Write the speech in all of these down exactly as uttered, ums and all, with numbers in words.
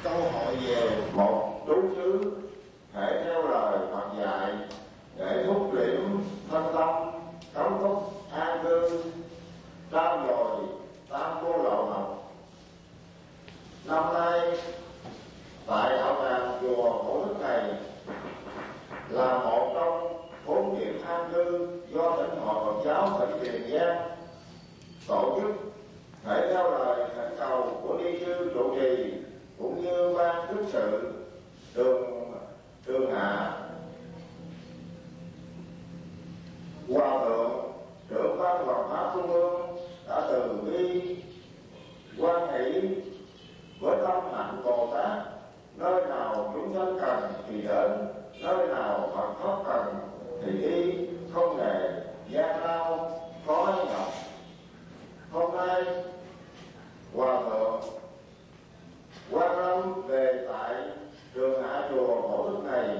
câu hỏi về một trú xứ hãy theo lời Phật dạy để thúc liễm thân tâm, cấu trúc an cư, trao dồi tam vô lậu học. Năm nay tại đạo tràng chùa Phổ Đức này là một trong bốn điểm an cư do tỉnh hội Phật giáo tỉnh Tiền Giang tổ chức, hãy theo lời thỉnh cầu của ni sư trụ trì cũng như ban chức sự trường trường hạ hòa thượng trưởng ban Hoàng pháp Trung ương đã từ bi quan hỷ với tâm hạnh Bồ Tát, nơi nào chúng sanh cần thì đến, nơi nào Phật pháp cần thì đi, không hề gian lao khó nhọc. Hôm nay hòa thượng quan lâm về tại trường hạ chùa Phổ Đức này,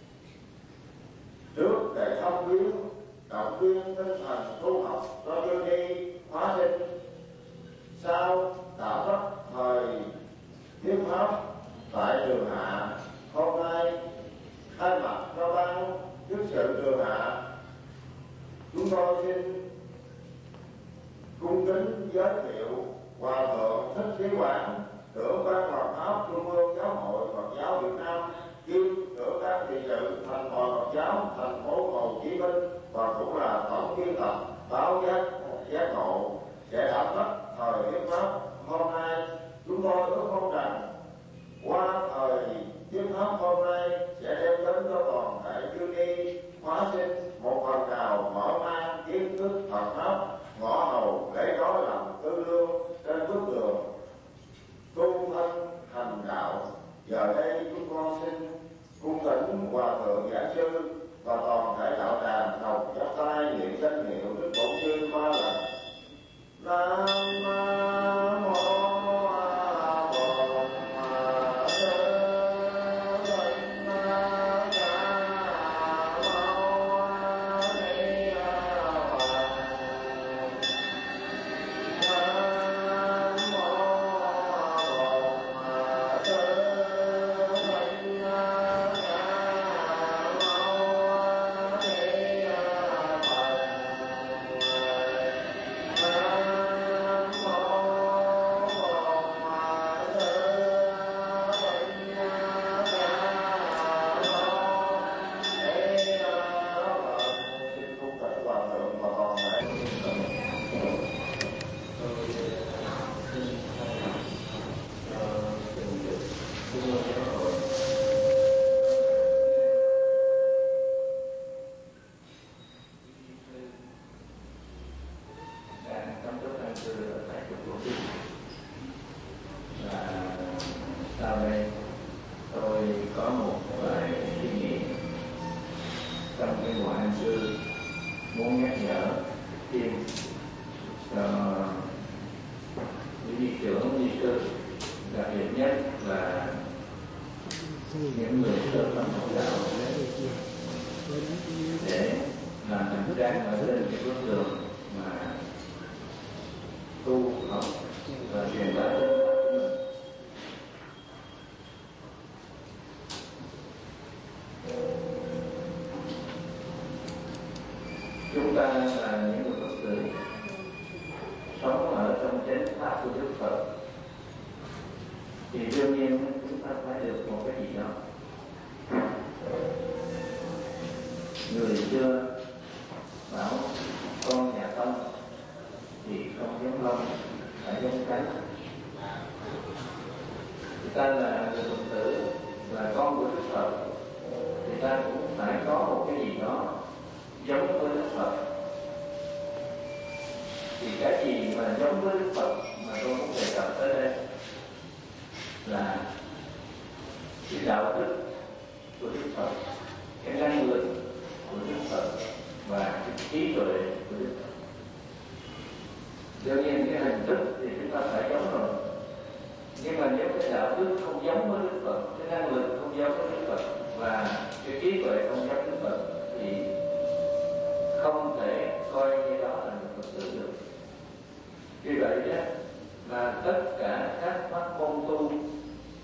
trước để thăm viếng động viên tinh thần tu học cho chư ni hóa sinh, sau đã bắt thời thuyết pháp tại trường hạ. Hôm nay thay mặt cho ban chức sự trường hạ, chúng tôi xin cung kính giới thiệu hòa thượng Thích Trí Quảng, trưởng ban Hoàng pháp Trung ương Giáo hội Phật giáo Việt Nam, kiêm trưởng ban trị sự thành hội Phật giáo thành phố Hồ Chí Minh và cũng là tổng biên tập báo giác giác ngộ, sẽ đảm trách thời thuyết pháp. Hôm nay chúng tôi ước mong rằng qua thời thuyết pháp hôm nay sẽ đem đến cho toàn thể chư ni hóa sinh một phần nào mở mang kiến thức Phật pháp, ngõ hầu để có lòng tư lương trên bước đường tu thân hành đạo. Giờ đây chúng con xin cung thỉnh hòa thượng giảng sư và toàn thể đạo tràng đồng chắp tay niệm danh hiệu Đức Bổn Sư ba lần. Nam mô A Bổn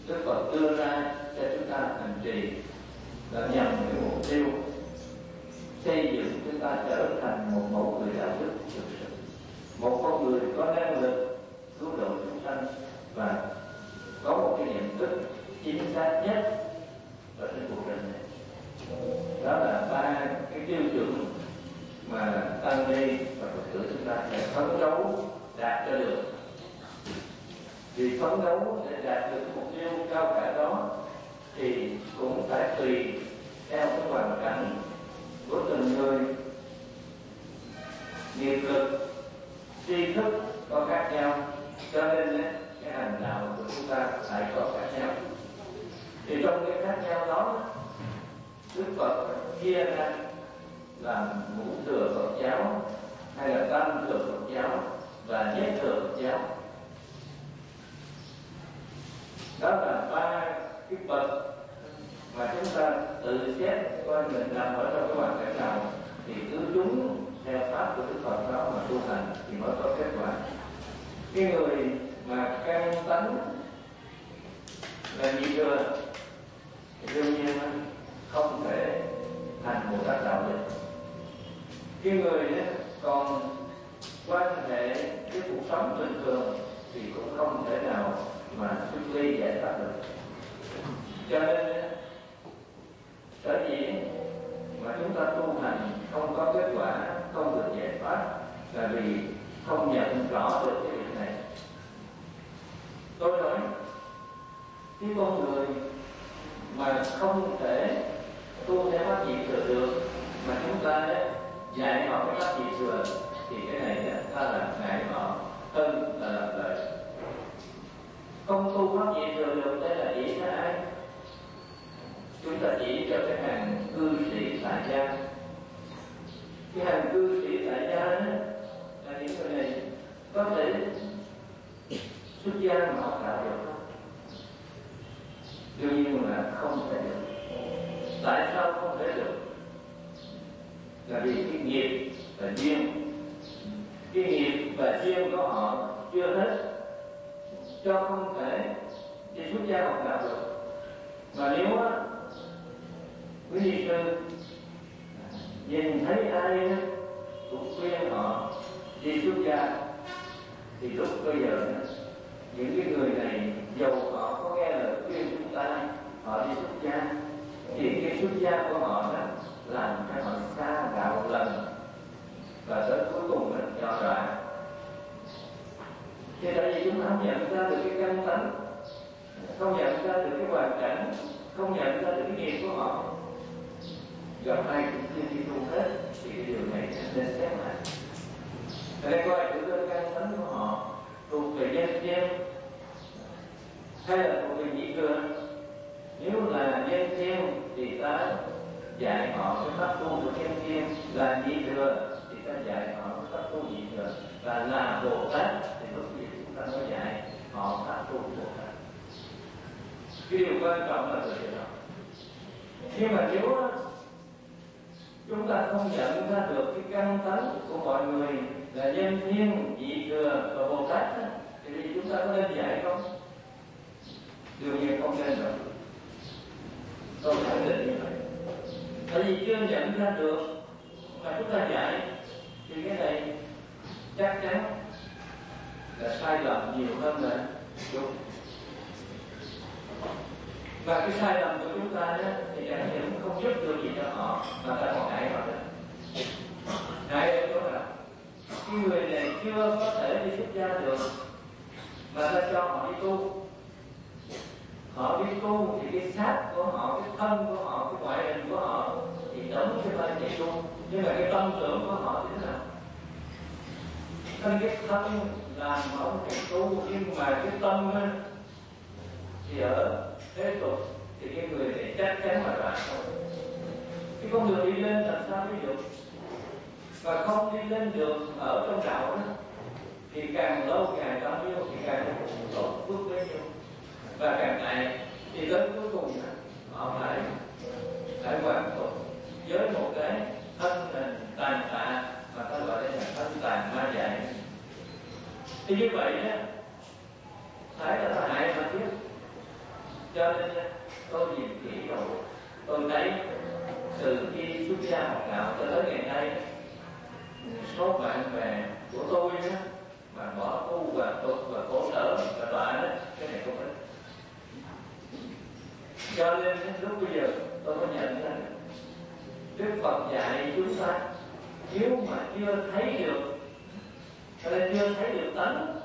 Đức Phật đưa ra cho chúng ta hành trì là nhằm cái mục tiêu xây dựng chúng ta trở thành một mẫu người đạo đức thực sự, một con người có năng lực cứu độ chúng sanh và có một cái nhận thức chính xác nhất ở trên cuộc đời này. Đó là ba cái tiêu chuẩn mà tăng ni và Phật tử chúng ta phải phấn đấu đạt cho được. Vì phấn đấu để đạt được mục tiêu cao cả đó thì cũng phải tùy theo cái hoàn cảnh của từng người, nghiệp lực, tri thức có khác nhau, cho nên cái hành đạo của chúng ta phải có khác nhau. Thì trong cái khác nhau đó, Đức Phật chia ra làm ngũ thừa Phật giáo hay là tam thừa Phật giáo và nhất thừa Phật giáo. Đó là ba cái bậc mà chúng ta tự xét coi mình nằm ở trong cái hoàn cảnh nào thì cứ đúng theo pháp của Đức Phật đó mà tu hành thì mới có kết quả. Cái người mà căn tánh là nhị thừa thì đương nhiên không thể thành Bồ Tát đạo được. Cái người đó còn quan hệ cái cuộc sống bình thường thì cũng không thể nào mà xuất ly giải thoát được. Cho nên sở dĩ mà chúng ta tu hành không có kết quả, không được giải thoát là vì không nhận rõ được cái việc này. Tôi nói cái con người mà không thể tu theo pháp nhị thừa được mà chúng ta dạy họ cái pháp nhị thừa thì cái này ta là ngại họ hơn là làm lợi. Không tu pháp nhị thừa được đây là chỉ cho ai? Chúng ta chỉ cho cái hàng cư sĩ tại gia. Cái hàng cư sĩ tại gia đó là những người này có thể xuất gia mà họ đạo được không? Đương nhiên là không thể được. Tại sao không thể được? Là vì cái nghiệp và duyên. Cái nghiệp và duyên của họ chưa hết, cho không thể đi xuất gia học đạo được. Mà nếu á quý vị sư nhìn thấy ai cũng khuyên họ đi xuất gia thì lúc bây giờ những cái người này dầu họ có nghe lời khuyên chúng ta họ đi xuất gia thì cái xuất gia của họ đó làm cho họ xa đạo lần và tới cuối cùng là cho đọa. Thì tại vì chúng ta không nhận ra được cái căn tánh, không nhận ra được cái hoàn cảnh, không nhận ra được cái nghiệp của họ, gặp ai cũng chưa đi tu hết thì cái điều này nên xét lại. Ở đây coi thử cái căn tánh của họ thuộc về nhân duyên hay là thuộc về nhị thừa. Nếu là nhân duyên thì ta dạy họ cái pháp tu của nhân duyên, là nhị thừa thì ta dạy họ cái pháp tu nhị thừa, và là Bồ Tát thì lúc gì chúng ta mới dạy họ pháp tu Bồ Tát. Cái điều quan trọng là từ đó. Nhưng mà nếu chúng ta không nhận ra được cái căn tánh của mọi người là nhân duyên, nhị thừa và Bồ Tát thì chúng ta có nên dạy không? Đương nhiên không nên rồi. Tôi khẳng định như vậy. Tại vì chưa nhận ra được mà chúng ta dạy thì cái này chắc chắn là sai lầm nhiều hơn là đúng. Và cái sai lầm của chúng ta đó, thì chẳng những không giúp được gì cho họ mà ta còn hại họ nữa. Hại ở chỗ nào? Cái người này chưa có thể đi xuất gia được mà ta cho họ đi tu. Họ đi tu thì cái xác của họ, cái thân của họ, cái ngoại hình của họ thì đóng cái vai chạy tu. Nhưng mà cái tâm tưởng của họ thì thế nào? Thân cái thân làm họ chạy tu, nhưng mà cái tâm thì ở thế tục thì cái người này chắc chắn là đoạn thôi. Cái con đường đi lên làm sao đi được? Và không đi lên được ở trong đạo đó thì càng lâu càng bao nhiêu thì càng tổn phước bấy nhiêu, và càng ngày thì đến cuối cùng họ phải phải hoàn tục với một cái thân hình tàn tạ mà ta gọi là thân tàn ma dại. Thì như vậy á, phải là ta hại mà chứ. Cho nên tôi nhìn kỹ rồi, tôi thấy từ khi xuất gia học đạo cho tới ngày nay, số bạn bè của tôi đó, mà bỏ tu và tục và khổ sở và đọa đó, cái này không ít. Cho nên lúc bây giờ tôi có nhận ra Đức Phật dạy chúng ta nếu mà chưa thấy được, cho nên chưa thấy được tánh,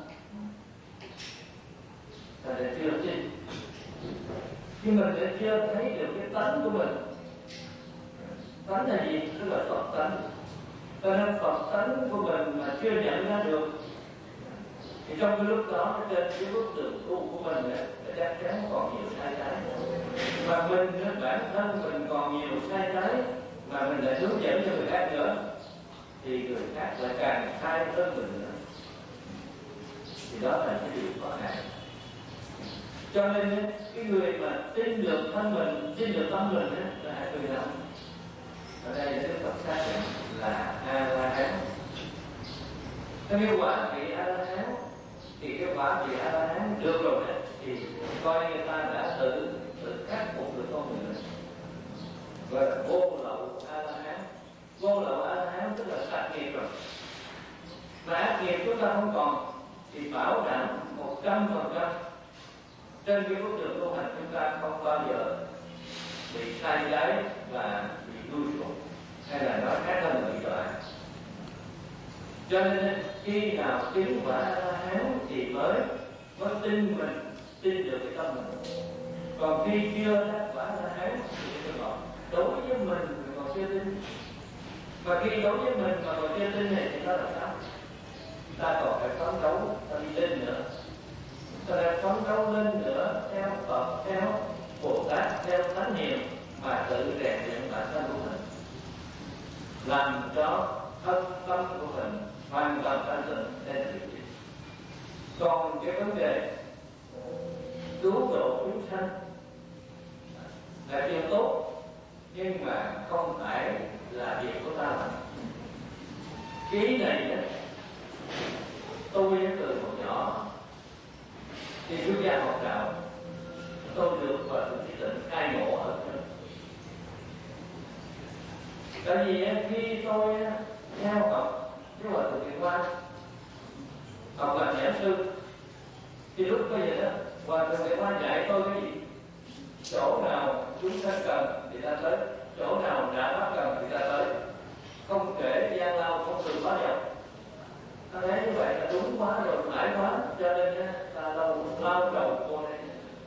là để chưa tin. Khi mình đã chưa thấy được cái tánh của mình, tánh là gì? Tức là Phật tánh. Cho nên Phật tánh của mình mà chưa nhận ra được, thì trong cái lúc đó trên cái bức tường tu của mình ấy, chắc chắn còn nhiều sai trái. Mà mình bản thân mình còn nhiều sai trái mà mình lại hướng dẫn cho người khác nữa, thì người khác lại càng sai hơn mình nữa. Thì đó là cái điều có hại. Cho nên cái người mà tin được thân mình, tin được tâm mình ấy, là hai người nào? Ở đây Đức Phật xác nhận là A-la-hán. Cái quả vị A-la-hán thì cái quả vị A-la-hán được rồi đấy, thì coi người ta đã tự tự khắc phục được con người, gọi là vô lậu A-la-hán. Vô lậu A-la-hán tức là sạch nghiệp rồi. Mà ác nghiệp chúng ta không còn thì bảo đảm một trăm phần trăm trên cái bước đường tu hành chúng ta không bao giờ bị sai trái và bị đuôi xuống, hay là nói khác hơn là bị đọa. Cho nên khi nào chứng quả A-la-hán thì mới mới tin mình, tin được cái tâm mình. Còn khi chưa đắc quả A-la-hán thì còn đối với mình thì còn chưa tin. Mà khi đối với mình mà còn chưa tin này thì nó là sao? Ta còn phải phấn đấu, ta đi lên nữa, ta phải phấn đấu lên nữa theo Phật, theo Bồ Tát, theo Thánh Hiền mà tự rèn luyện bản thân của mình, làm cho thân tâm của mình hoàn toàn thanh tịnh để thực hiện. Còn cái vấn đề cứu độ chúng sanh là điều tốt, nhưng mà không phải là việc của ta làm. Cái ý này đó, tôi từ một nhỏ thì xuất gia học đạo, tôi được và tôi chỉ định khai ngộ ở trên. Tại vì khi tôi theo học cái hòa thượng Thiện Hoa, học làm giảng sư, thì lúc bây giờ đó hòa thượng Thiện Hoa dạy tôi cái gì? Chỗ nào chúng sanh cần thì ta tới, chỗ nào đã bắt cần thì ta tới, không kể gian lao không từ quá dọc. Ta thấy như vậy là đúng quá rồi, mãi quá, cho nên ta lâu lao đầu cô này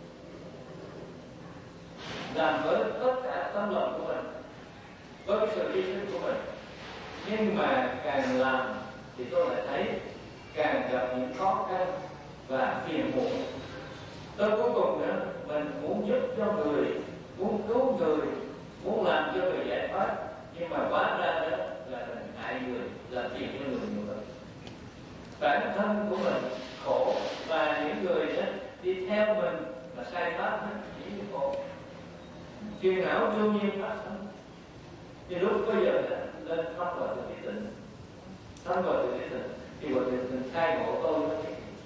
làm với tất cả tâm lòng của mình, với cái sự hy sinh của mình. Nhưng mà càng làm thì tôi lại thấy càng gặp những khó khăn và phiền muộn. Tới cuối cùng nữa, mình muốn giúp cho người, muốn cứu người, muốn làm cho người giải thoát, nhưng mà hóa ra đó là mình hại người, làm phiền cho người nhiều hơn. Bản thân của mình khổ và những người đó đi theo mình mà sai pháp đó chỉ khổ. Phiền não đương nhiên phát sinh. Thì lúc bây giờ đó, lên pháp hòa thượng Thị Tịnh, pháp hòa thượng Thị Tịnh thì hòa thượng Thị Tịnh khai ngộ tôi đó.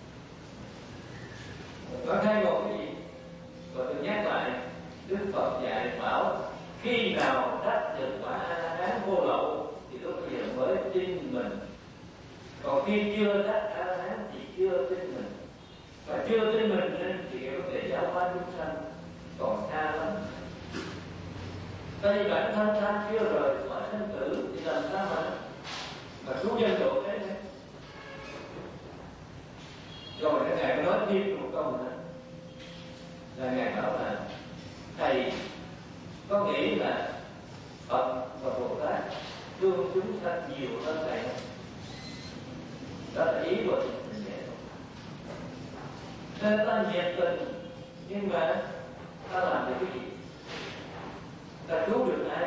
Có khai ngộ cái gì? Và tôi nhắc lại, Đức Phật dạy bảo khi nào đắc được quả A-la-hán vô lậu thì lúc bây giờ mới tin mình. Còn khi chưa đắc A-la-hán thì chưa tin mình. Và chưa tin mình nên thì cái vấn đề giáo hóa chúng sanh còn xa lắm. Tại vì bản thân ta chưa rời khỏi sanh tử thì làm sao mà mà cứu dân độ thế này. Rồi cái Ngài có nói thêm một câu nữa, là Ngài bảo là Thầy có nghĩ là Phật và Bồ Tát thương chúng sanh nhiều hơn Thầy không? Đó là ý của mình vậy. Nên ta nhiệt tình, nhưng mà ta làm được cái gì? Ta cứu được ai?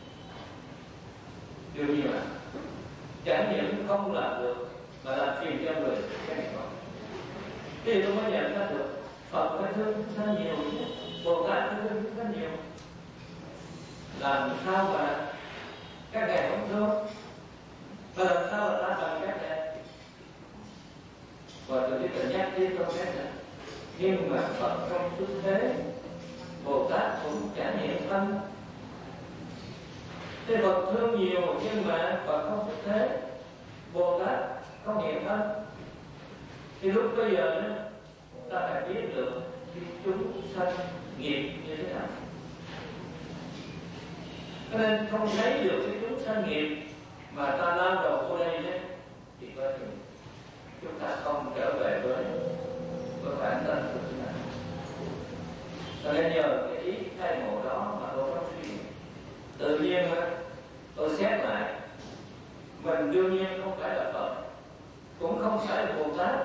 Điều gì mà chẳng những không làm được mà làm phiền cho người, cái này không. Thì tôi mới nhận ra được Phật phải thương chúng sanh nhiều, Bồ Tát phải thương chúng sanh nhiều. Làm sao mà các ngài không thương? Và làm sao là ta bằng các ngài? Và tôi chỉ cần nhắc đến câu khác này. Nhưng mà Phật không xuất thế Bồ Tát cũng trải nghiệm thân. Thế Phật thương nhiều nhưng mà Phật không thích thế. Bồ Tát không nghiệm thân. Thì lúc bây giờ đó, ta phải biết được cái chúng sanh nghiệp như thế nào. Cho nên không thấy được cái chúng sanh nghiệp mà ta lao đầu vô đây đấy, thì coi chừng chúng ta không trở về với với bản thân của chúng ta. Cho nên nhờ cái ý khai ngộ đó mà tôi có suy nghĩ. Tự nhiên tôi xét lại, mình đương nhiên không phải là Phật, cũng không phải là Bồ Tát,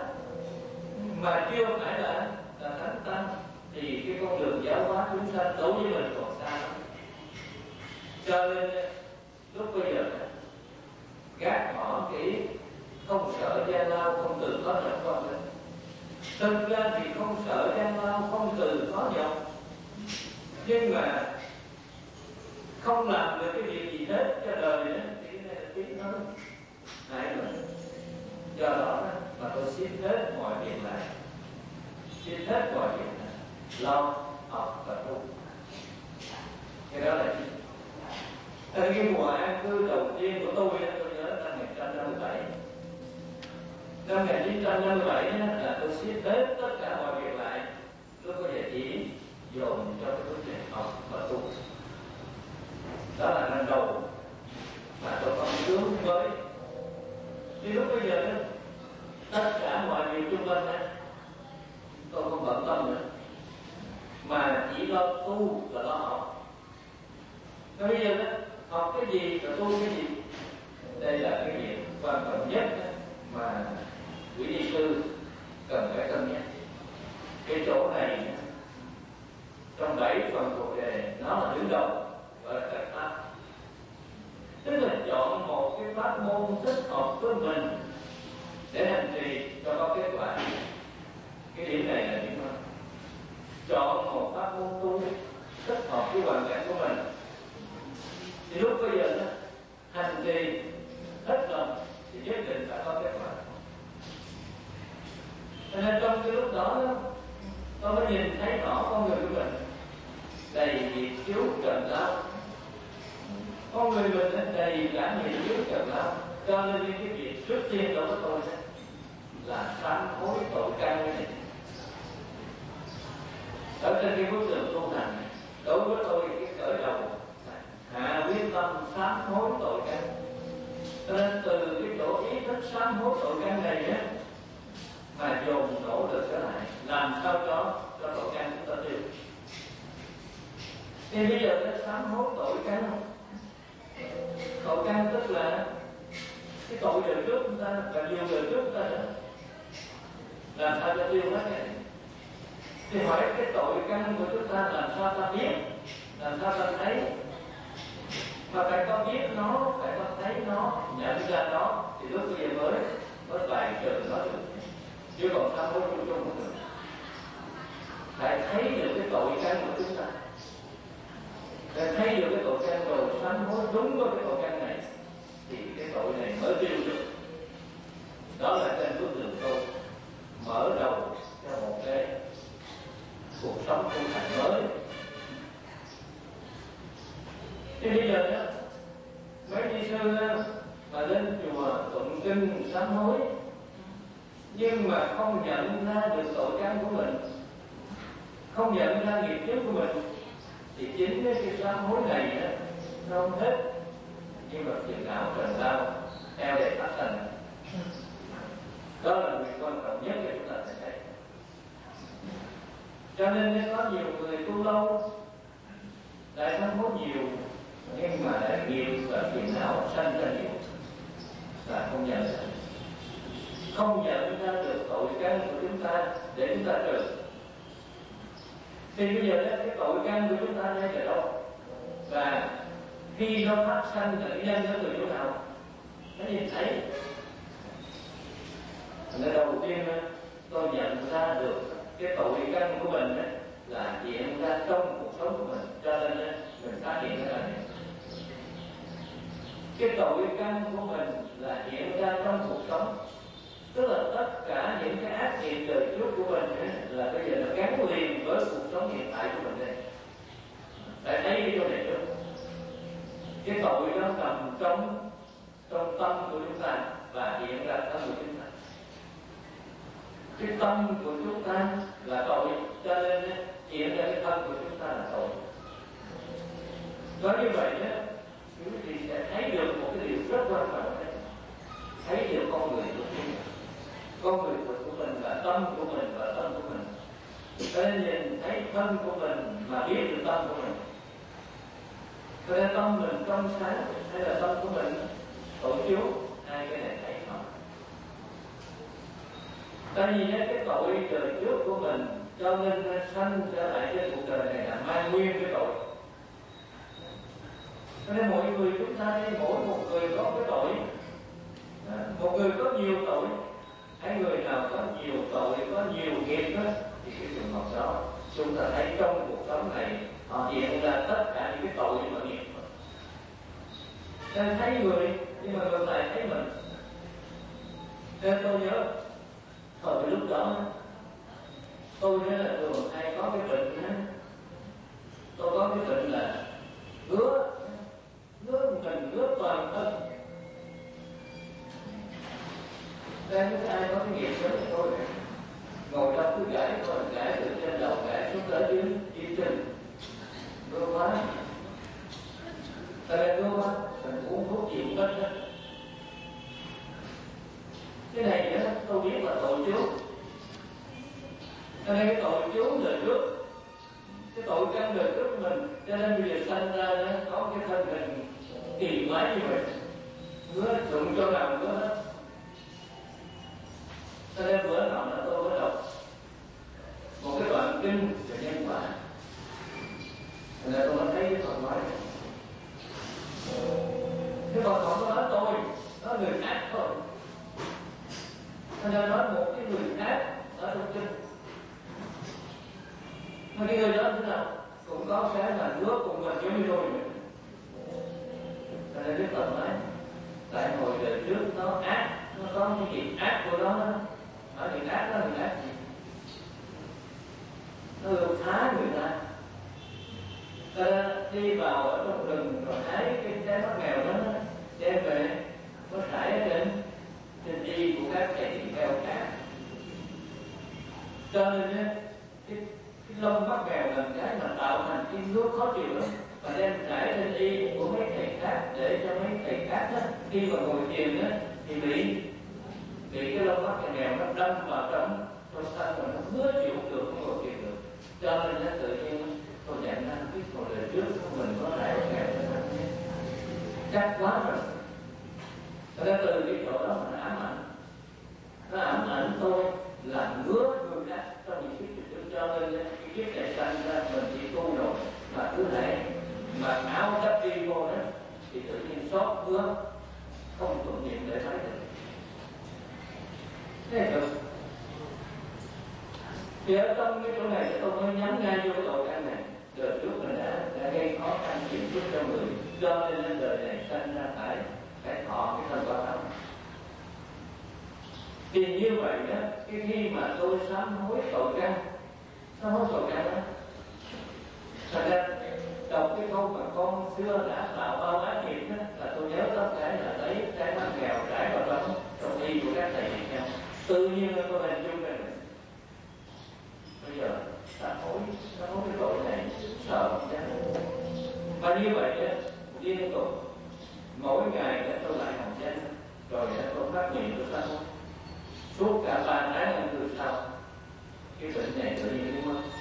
mà chưa phải là là Thánh Tăng, thì cái con đường giáo hóa chúng sanh đối với mình còn xa lắm. Cho nên lúc bây giờ gác bỏ cái không sợ gian lao, không từ khó nhọc con mình. Thực ra thì không sợ gian lao, không từ khó nhọc, nhưng mà không làm được cái việc gì hết cho đời nữa thì cái này là tiếng nói hại mình. Do đó mà tôi xin hết mọi việc lại, xin hết mọi việc lại, lo học và tu. Cái đó là gì? Tại cái mùa an cư đầu tiên của tôi, tôi nhớ năm một nghìn chín trăm năm mươi bảy. Năm một nghìn chín trăm năm mươi bảy là tôi xếp hết tất cả mọi việc lại. Lúc bây giờ chỉ dồn cho cái vấn đề học và tu. Đó là năm đầu mà tôi còn hướng với. Thì lúc bây giờ tất cả mọi việc xung quanh đó, tôi không bận tâm nữa, mà chỉ lo tu và lo học. Và bây giờ đó, học cái gì và tu cái gì, đây là cái việc quan trọng nhất mà quý ni sư cần phải cân nhắc. Cái chỗ này trong bảy phần cuộc đề nó là đứng đầu, gọi là cách pháp. Tức là chọn một cái pháp môn thích hợp với mình để hành trì cho có kết quả. Cái điểm này là điểm nào? Chọn một pháp môn tu thích hợp với hoàn cảnh của mình, thì lúc bây giờ đó, hành trì hết lòng thì nhất định phải có kết quả. Cho nên trong cái lúc đó, đó tôi mới nhìn thấy rõ con người của mình đầy nghiệp chướng trần lao. Con người mình đầy cả nghiệp chướng trần lao. Cho nên cái việc trước tiên đối với tôi là sám hối tội căn này. Ở trên cái bức tường tu hành này, đối với tôi cái khởi đầu hạ quyết tâm sám hối tội căn. Cho nên từ cái chỗ ý thức sám hối tội căn này á, mà dồn nỗ lực trở lại, làm sao cho cho tội căn chúng ta tiêu. Thì bây giờ nó sám hối tội căn không? Tội căn tức là cái tội đời trước chúng ta và nhiều đời trước chúng ta nữa. Làm sao cho tiêu hết cái này? Thì hỏi cái tội căn của chúng ta làm sao ta biết, làm sao ta thấy? Mà phải có biết nó, phải có thấy nó, nhận ra nó, thì lúc bây giờ mới mới bài trừ nó được. Chứ còn sám hối chung chung không được. Phải thấy được cái tội căn của chúng ta, phải thấy được cái tội căn rồi sám hối đúng với cái tội căn này, thì cái tội này mới tiêu được. Đó là trên bước đường tu mở đầu cho một cái cuộc sống tu hành mới. Thì bây giờ đó, mấy ni sư mà lên chùa tụng kinh sám hối, nhưng mà không nhận ra được tội căn của mình, không nhận ra nghiệp chướng của mình, thì chính cái sám hối này đó, nó không hết, nhưng mà phiền não trần lao theo để phát thành. Đó là việc quan trọng nhất để chúng ta phải thấy. Cho nên có nhiều người tu lâu đại sám hối nhiều, nhưng mà đại nghiệp và phiền não sanh ra nhiều là không nhận ra, không nhận ra được tội căn của chúng ta để chúng ta trừ. Thì bây giờ đó, cái tội căn của chúng ta đây là đâu? Và khi nó phát sanh là cái nhân ở người chỗ nào? Nó nhìn thấy. Nên đầu tiên tôi nhận ra được cái tội căn của mình là hiện ra trong cuộc sống của mình, cho nên mình phát hiện ra này. Cái tội căn của mình là hiện ra trong cuộc sống, tức là tất cả những cái ác nghiệp đời trước của mình là bây giờ nó gắn liền với cuộc sống hiện tại của mình đây. cái tội đó nằm trong trong tâm của chúng ta và hiện ra tâm của chúng ta. Cái tâm của chúng ta là tội, cho nên hiện ra cái tâm của chúng ta là tội. Nói như vậy đó, chúng ta sẽ thấy được một cái điều rất quan trọng đấy, thấy được con người của mình, con người của mình là tâm của mình và tâm của mình. Cho nên nhìn thấy thân của mình mà biết được tâm của mình. Cho nên tâm mình trong sáng hay là tâm của mình tội chú, hai cái này thấy không? Tại vì cái tội đời trước của mình cho nên nó sanh trở lại trên cuộc đời này là mang nguyên cái tội. Cho nên mọi người chúng ta đi, mỗi một người có cái tội. Một người có nhiều tội, hay người nào có nhiều tội, có nhiều nghiệp đó, thì cái trường hợp đó chúng ta thấy trong cuộc sống này họ hiện ra tất cả những cái tội và nghiệp. Nên thấy người nhưng mà ngược lại thấy mình. Nên tôi nhớ thời lúc đó tôi nhớ là thường hay có cái bệnh đó. Tôi có cái bệnh là ngứa ngứa mình ngứa toàn thân. Nên nếu ai có cái nghiệp đó thì tôi ngồi trong cứ gãi, còn gãi từ trên đầu gãi xuống tới dưới dưới chân, ngứa quá. Tại vì ngứa quá mình uống thuốc chịu hết đó. Cái này đó, tôi biết là tội trước. Cho nên cái tội chú đời trước, cái tội căn đời trước của mình, cho nên bây giờ sanh ra đó, có cái thân hình kỳ quái như vậy, ngứa đụng cho nào ngứa hết. Cho nên bữa nào đó tôi mới đọc một cái đoạn kinh về nhân quả. Cho nên tôi mới thấy cái phần nói này. Cái phần không có nói tôi, nó người ác thôi. Cho nên nói một cái người ác ở trong kinh. Mà cái người đó thế nào? Cũng có cái là nước cùng mình giống như tôi vậy. Cho nên cái phần nói tại hồi đời trước nó ác, nó có những việc ác của nó đó. Ở việc ác đó là ác gì? Nó được phá người ta. Cho nên đi vào ở trong rừng rồi hái cái trái mắt mèo đó đem về nó rải ở trên trên y của các thầy tỳ kheo khác. Cho nên cái, cái lông mắt mèo là cái mà tạo thành cái nước khó chịu lắm, và đem rải trên y của mấy thầy khác để cho mấy thầy khác đó, khi mà ngồi thiền đó thì bị bị cái lông mắt mèo nó đâm vào trong trong thân mà nó ngứa chịu không được, không ngồi thiền được. Cho nên nó tự nhiên tôi nhận ra biết một đời trước của mình có rải mèo cho nó chắc quá rồi. Cho nên từ cái chỗ đó mà nó ám ảnh, nó ám ảnh tôi làm ngứa người khác trong những kiếp trước. Cho nên cái kiếp này sanh ra mình chỉ tu rồi mà cứ lại mà áo đắp đi vô đó thì tự nhiên xót ngứa không thuận niệm để thấy được. Thế được. Thì ở trong cái chỗ này tôi mới nhắm ngay vô cái tội căn này. Đời trước mình đã, đã gây khó khăn chịu chút cho người, cho nên lên đời này sanh ra phải phải thọ cái thân quả đó. Thì như vậy đó, cái khi mà tôi sám hối tội căn, sám hối tội căn đó, thật ra đọc cái câu mà con xưa đã tạo bao ác nghiệp đó, là tôi nhớ tất cả là lấy cái mắt mèo trải vào trong trong y của các thầy tỳ kheo. Tự nhiên là tôi hình dung này. Bây giờ sám hối, sám hối cái tội này sợ không dám. Và như vậy đó, liên tục mỗi ngày đó tôi lại học danh, rồi đó tôi phát nguyện tôi sám hối. Suốt cả ba tháng năm từ sau, cái bệnh này tự nhiên đi mất.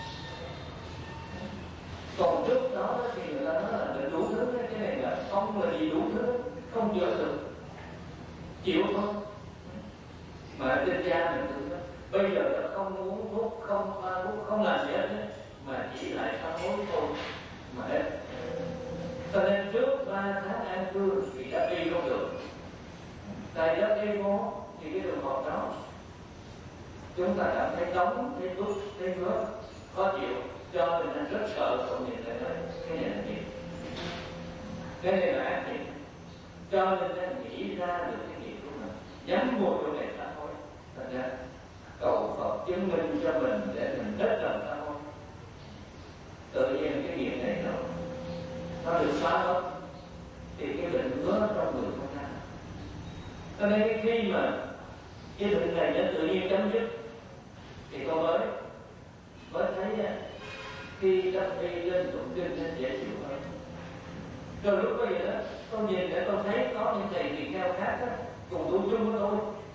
Còn trước đó thì người ta nói là bệnh đủ thứ, cái này là không là gì đủ thứ, không chữa được, chịu thôi. Mà trên cha mình tự nói, bây giờ là không uống thuốc, không pha thuốc, không làm gì hết, mà chỉ lại sám hối thôi mà hết. Cho nên trước ba tháng an cư thì đã đi không được. Tại đó đi vô thì cái đường hợp đó chúng ta cảm thấy nóng, thấy bức, thấy ngứa, khó chịu, cho nên anh rất sợ tội nghiệp lại nói cái này là nghiệp, cái này là ác nghiệp. Cho nên anh nghĩ ra được cái nghiệp của mình, nhắm vô chỗ này sám hối. Thật ra cầu Phật chứng minh cho mình để mình rất lòng sám hối. Tự nhiên cái nghiệp này nó nó được xóa hết. thì cái bệnh ngứa trong người không ra. Cho nên khi mà cái bệnh này nó tự nhiên chấm dứt thì con mới mới thấy khi đắp y lên tụng kinh nên dễ chịu hơn. Rồi lúc bây giờ đó con nhìn để con thấy có những thầy tỳ kheo khác đó, cùng tu chung với tôi,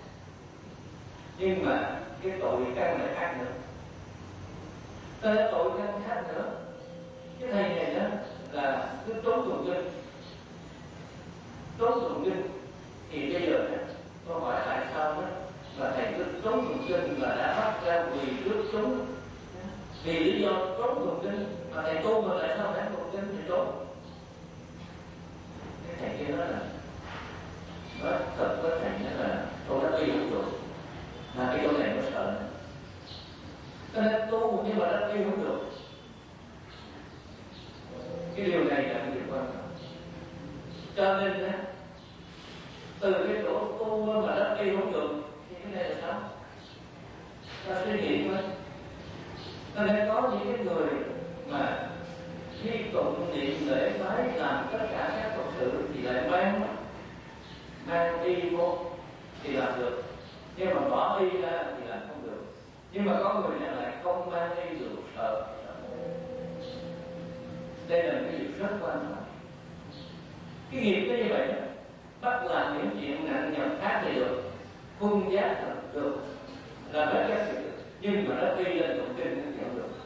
nhưng mà cái tội căn lại khác nữa. Tới tội căn khác nữa. Cái thầy này đó là cứ trốn tụng kinh, trốn tụng kinh thì bây giờ đó, tôi hỏi tại sao đó mà thầy cứ trốn tụng kinh mà đã bắt ra quỳ trước chúng, vì lý do trốn tụng kinh mà thầy tu mà tại sao phải tụng kinh thì trốn. Cái thầy kia nói là nói thật với thầy đó là tôi đã đi không được, mà cái chỗ này tôi sợ này. Cho nên tu nhưng mà đã đi không được. Cái điều này là cái điều quan trọng. Cho nên đó, từ cái chỗ tu mà đã đi không được thì cái này là sao? Ta suy nghĩ thôi. Cho nên có những cái người mà khi tụng niệm lễ bái làm tất cả các phật sự thì lại mang mang y vô thì làm được, nhưng mà bỏ y ra thì làm không được. Nhưng mà có người này lại không mang y được, sợ. Đây là cái việc rất quan trọng. Cái nghiệp nó như vậy đó, bắt làm những chuyện nặng nhọc khác thì được, khuôn giác được, làm hết các sự, nhưng mà nó đi lên tụng kinh nó không được.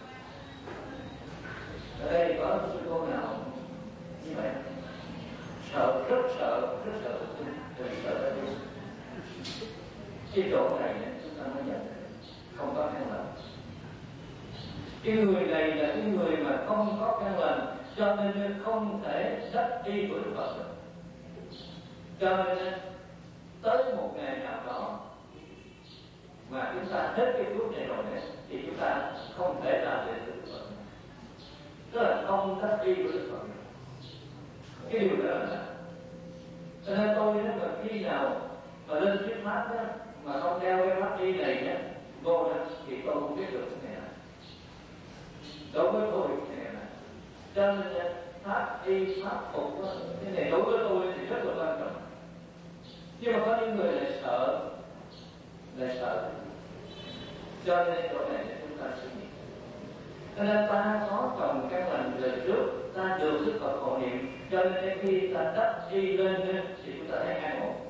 Ở đây có sư cô nào như vậy, sợ, rất sợ, rất sợ tụng kinh, vì sợ ra đi. Cái chỗ này chúng ta mới nhận không có căn lành. Cái người này là cái người mà không có căn lành, cho nên không thể đắc y của Đức Phật được. Cho nên tới một ngày nào đó mà chúng ta hết cái thuốc này rồi đấy, thì chúng ta không thể làm được Đức Phật. Tức là không đắc y của Đức Phật. Cái điều đó là cho nên tôi nếu mà khi nào mà lên thuyết pháp đó mà không đeo cái pháp y này đó vô đó thì tôi không biết được cái này. Đối với tôi cái này là cho nên pháp y pháp phục đó, cái này đối với tôi thì rất là quan trọng. Nhưng mà có những người lại sợ, lại sợ, cho nên chỗ này để chúng ta suy nghĩ. Cho nên ta có trồng căn lành đời trước, ta được Đức Phật hộ niệm, cho nên khi ta đắc y lên thì chúng ta thấy an ổn.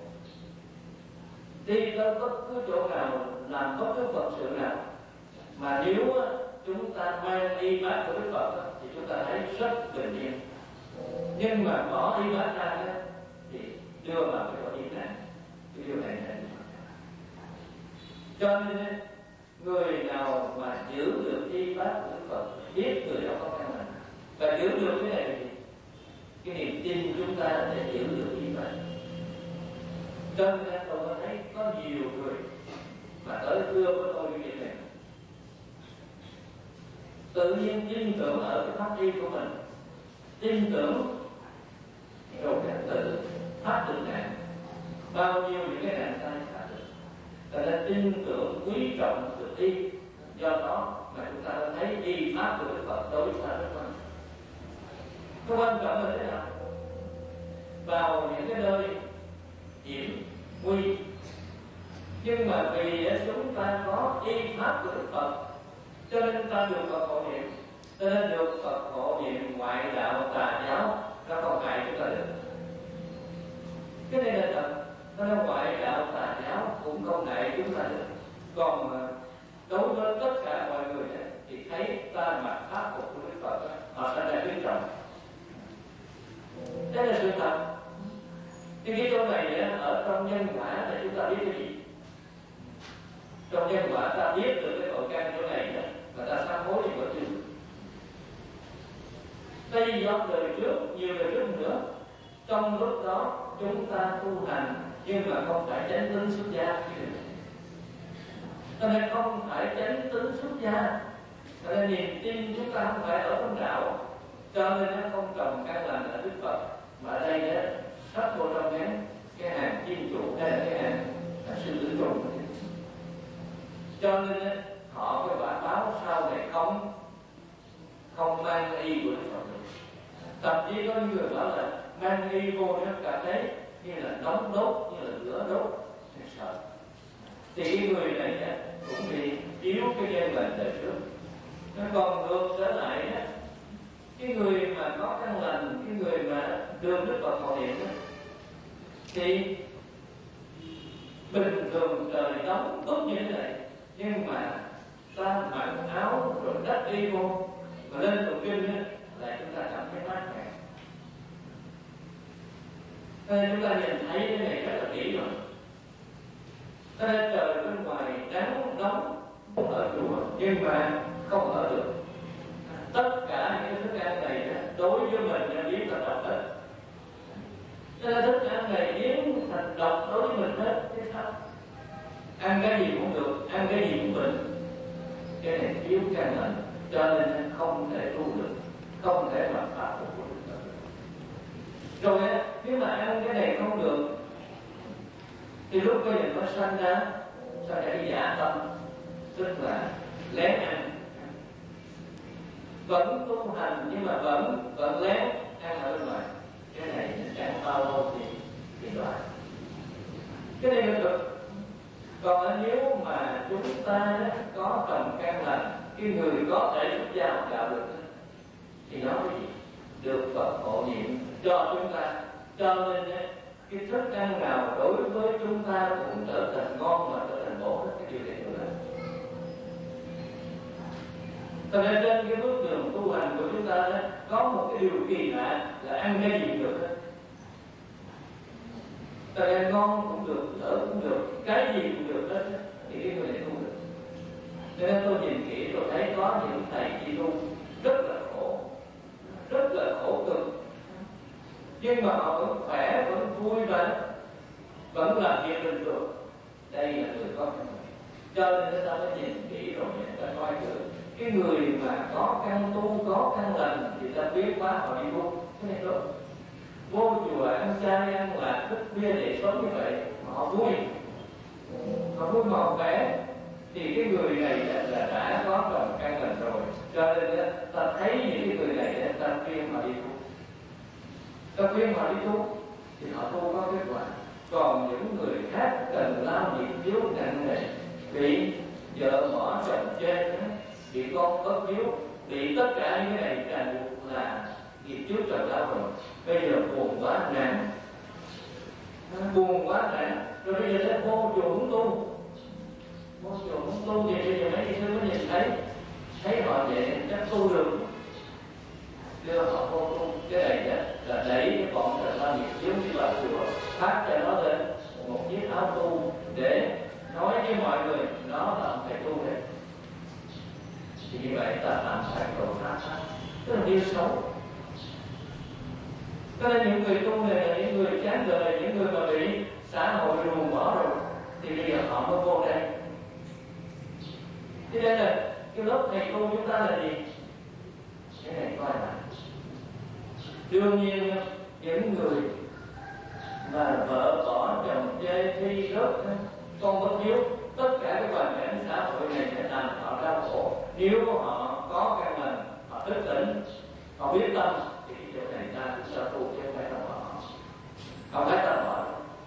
Đi tới bất cứ chỗ nào, làm bất cứ Phật sự nào, mà nếu chúng ta mang y bát của Đức Phật thì chúng ta thấy rất bình yên. Nhưng mà bỏ y bát ra thì đưa vào cái chỗ yên nạn. Cái điều này là cho nên người nào mà giữ được y bát của Đức Phật, biết người đó có căn lành, và giữ được cái này thì cái niềm tin chúng ta để giữ được y bát. Cho nên tôi có thấy có nhiều người mà tới thưa với tôi cái chuyện này, tự nhiên tin tưởng ở cái pháp y của mình, tin tưởng rồi cảnh tự thoát được nạn, bao nhiêu những cái nạn sai thoát được. Cho nên tin tưởng quý trọng sự y, do đó mà chúng ta thấy y pháp của Đức Phật đối với chúng ta rất quan trọng. Cái quan trọng là thế nào? Vào những cái nơi hiểm nguy, nhưng mà vì chúng ta có y pháp của Đức Phật, cho nên ta được Phật hộ niệm, cho nên được Phật hộ niệm ngoại đạo tà giáo nó không hại chúng ta được. Cái này là thật. Cho nên ngoại đạo tà giáo cũng không hại chúng ta được. Còn đối với tất cả mọi người ấy, thì thấy ta mặc pháp phục của Đức Phật, họ sẽ là kính trọng. Đây là sự thật. Nhưng cái chỗ này ở trong nhân quả thì chúng ta biết cái gì? Trong nhân quả ta biết được cái tội căn chỗ này đó, và ta sám hối thì có chừng. Đây do đời trước, nhiều đời trước nữa, trong lúc đó chúng ta tu hành nhưng mà không phải chánh tính xuất gia. Cho nên không phải chánh tính xuất gia, cho nên niềm tin chúng ta không phải ở trong đạo, cho nên nó không trồng căn lành ở Đức Phật, mà ở đây đó sắp vô trong cái cái hàng thiên chủ hay là cái hàng sư tử trùng. Cho nên họ cái quả báo sau này không không mang y của Đức Phật được. Thậm chí có những người bảo là mang y vô nó cảm thấy như là nóng đốt, như là lửa đốt, thì sợ. Thì cái người này á, cũng bị chiếu cái gen bệnh đời trước. Nó còn ngược trở lại á, cái người mà có căn lành, cái người mà được Đức Phật hộ niệm á, thì bình thường trời nóng bức như thế này, nhưng mà ta mặc áo rồi đắp y vô mà lên tụng kinh á, là chúng ta cảm thấy mát mẻ. Nên chúng ta nhìn thấy cái này rất là kỹ rồi. Nên trời bên ngoài nắng nóng ở chùa nhưng mà không ở được. Tất cả những thức ăn này đối với mình là biết là độc hết. Nên thức ăn này biến thành độc đối với mình hết. Thế sao? Ăn cái gì cũng được, ăn cái gì cũng bệnh. Cái này yếu căn lành, cho nên không thể tu được, không thể mà pháp được. Rồi á, nếu mà ăn cái này không được thì lúc bây giờ nó sanh ra sanh ra cái giả tâm, tức là lén ăn, vẫn tu hành nhưng mà vẫn vẫn lén ăn ở bên ngoài. Cái này chẳng bao lâu thì thì đoạn. Cái này là được. Còn nếu mà chúng ta có trồng căn lành, cái người có thể xuất gia học đạo được thì nói cái gì? Được Phật hộ niệm cho chúng ta. Cho nên cái thức ăn nào đối với chúng ta cũng trở thành ngon mà trở thành bổ hết. Cái điều này nữa. Cho nên trên cái bước đường tu hành của chúng ta đó, có một cái điều kỳ lạ là ăn cái gì cũng được hết. Cho nên ngon cũng được, đỡ cũng được, cái gì cũng được hết. Thì cái người này tu được. Cho nên tôi nhìn kỹ tôi thấy có những thầy chỉ tu rất là khổ, rất là khổ cực, nhưng mà họ vẫn khỏe, vẫn vui vẻ, vẫn làm việc bình thường. Đây là người có căn lành. Cho nên người ta mới nhìn kỹ rồi người ta coi được cái người mà có căn tu, có căn lành thì ta biết quá họ đi tu. Cái này tốt. Vô chùa ăn chay, ăn lạc, thức bia để sống như vậy mà họ vui, họ vui mà họ khỏe, thì cái người này là đã có trồng căn lành rồi. Cho nên ta thấy những cái người này ta khuyên họ đi tu, ta khuyên họ đi tu thì họ tu có kết quả. Còn những người khác cần lao nghiệp chiếu nặng nề, bị vợ bỏ chồng chê, bị con bất hiếu, bị tất cả những cái này ràng buộc là nghiệp trước trời lao rồi. Bây giờ buồn quá nản, buồn quá nản, rồi bây giờ sẽ vô chùa không tu, vô chùa không tu thì bây giờ mấy cái thứ mới nhìn thấy, thấy họ vậy chắc tu được, đưa họ vô tu. Cái này đó là đẩy cái bọn là lao nghiệp chiếu đi vào chùa, phát cho nó lên một chiếc áo tu để nói với mọi người nó là ông thầy tu đấy. Thì như vậy ta làm sai cầu pháp pháp, tức là điều xấu. Cho nên những người tu này là những người chán đời, những người mà bị xã hội ruồng bỏ rồi, thì bây giờ họ mới vô đây. Thế nên là cái lớp thầy tu chúng ta là gì? Cái này coi là đương nhiên những người mà vợ bỏ chồng chê thi rớt con bất hiếu, tất cả cái hoàn cảnh xã hội này sẽ làm họ đau khổ. Nếu họ có căn lành, họ thức tỉnh, họ biết tâm thì chỗ này ta cũng sẽ tu chứ không phải là họ, không phải ta bỏ.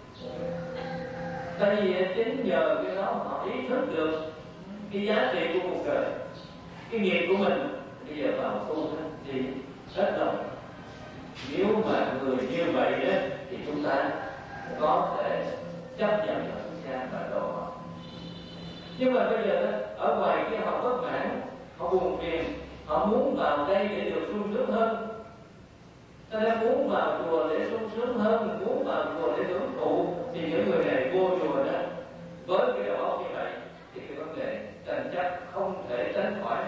Tại vì chính nhờ cái đó họ ý thức được cái giá trị của cuộc đời, cái nghiệp của mình. Bây giờ vào tu thì hết lòng. Nếu mà người như vậy đó thì chúng ta có thể chấp nhận họ ra và độ họ. Nhưng mà bây giờ ở ngoài kia họ bất mãn, họ buồn phiền, họ muốn vào đây để được sung sướng hơn. Ta đã muốn vào chùa để sung sướng hơn, muốn vào chùa để hưởng thụ, thì những người này vô chùa đó với cái đầu óc như vậy thì cái vấn đề tranh chấp không thể tránh khỏi.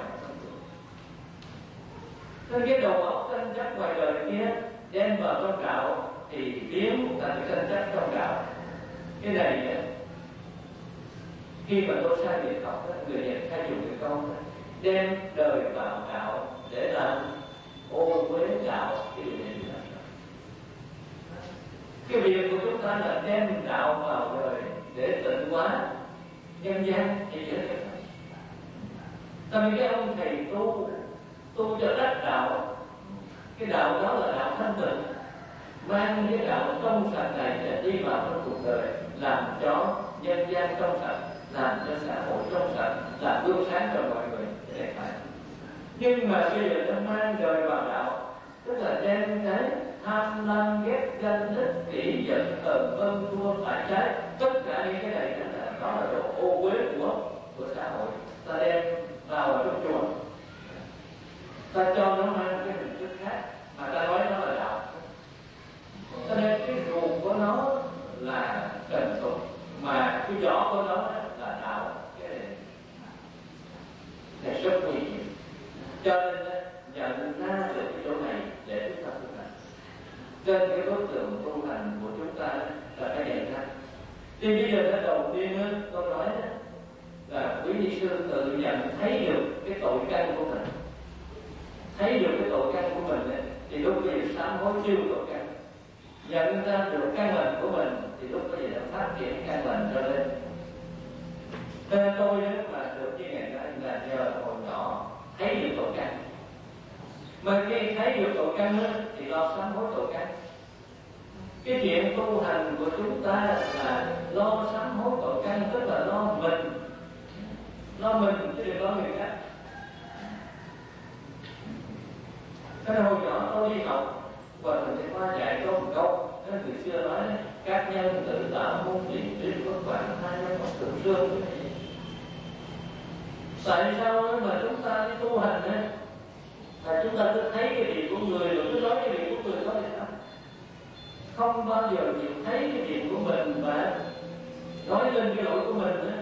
Nên cái đầu óc tranh chấp ngoài đời kia đem vào trong đạo thì biến thành cái tranh chấp trong đạo. Cái này khi mà tôi sai biệt học đó, người Nhật hay dùng cái câu đó, đem đời vào đạo để làm ô uế đạo. Cái điều này là cái việc của chúng ta là đem đạo vào đời để tịnh hóa nhân gian thì dễ dàng. Tại vì cái ông thầy tu tu cho đắc đạo, cái đạo đó là đạo thanh tịnh, mang cái đạo trong sạch này để đi vào trong cuộc đời, làm cho nhân gian trong sạch, làm cho xã hội trong sạch, làm gương sáng cho mọi người để phải. Nhưng mà bây giờ nó mang đời vào đạo, tức là đem cái tham lam ghét ganh ích kỷ giận hờn hơn thua phải trái, tất cả những cái này là đó là đồ ô uế của của xã hội, ta đem vào ở trong chùa, ta cho nó mang cái hình thức khác mà ta nói nó là đạo. Cho nên cái ruột của nó là trần tục, mà cái vỏ của nó là đạo. Cái này là rất nguy hiểm. Cho nên nhận ra được cái chỗ này để chúng ta tu hành. Trên cái đối tượng tu hành của chúng ta là cái nhận ra. Thì bây giờ cái đầu tiên tôi nói là quý ni sư tự nhận thấy được cái tội căn của mình, thấy được cái tội căn của mình thì lúc bây giờ sám hối siêu tội căn. Nhận ra được căn lành của mình thì lúc bây giờ phát triển căn lành trở lên. Nên tôi mà được như ngày nay là nhờ hồi nhỏ thấy được tội căn. Mà khi thấy được tội căn thì lo sám hối tội căn. Cái chuyện tu hành của chúng ta là lo sám hối tội căn, tức là lo mình, lo mình chứ đừng lo người khác. Cái hồi nhỏ tôi đi học và mình sẽ qua dạy có một câu, người xưa nói các nhân tự tạo môn điện tuyến bất quản hai nhân một tự xương. Tại sao mà chúng ta đi tu hành ấy, là chúng ta cứ thấy cái việc của người rồi cứ nói cái việc của người đó thì sao? Không bao giờ chịu thấy cái việc của mình và nói lên cái lỗi của mình nữa.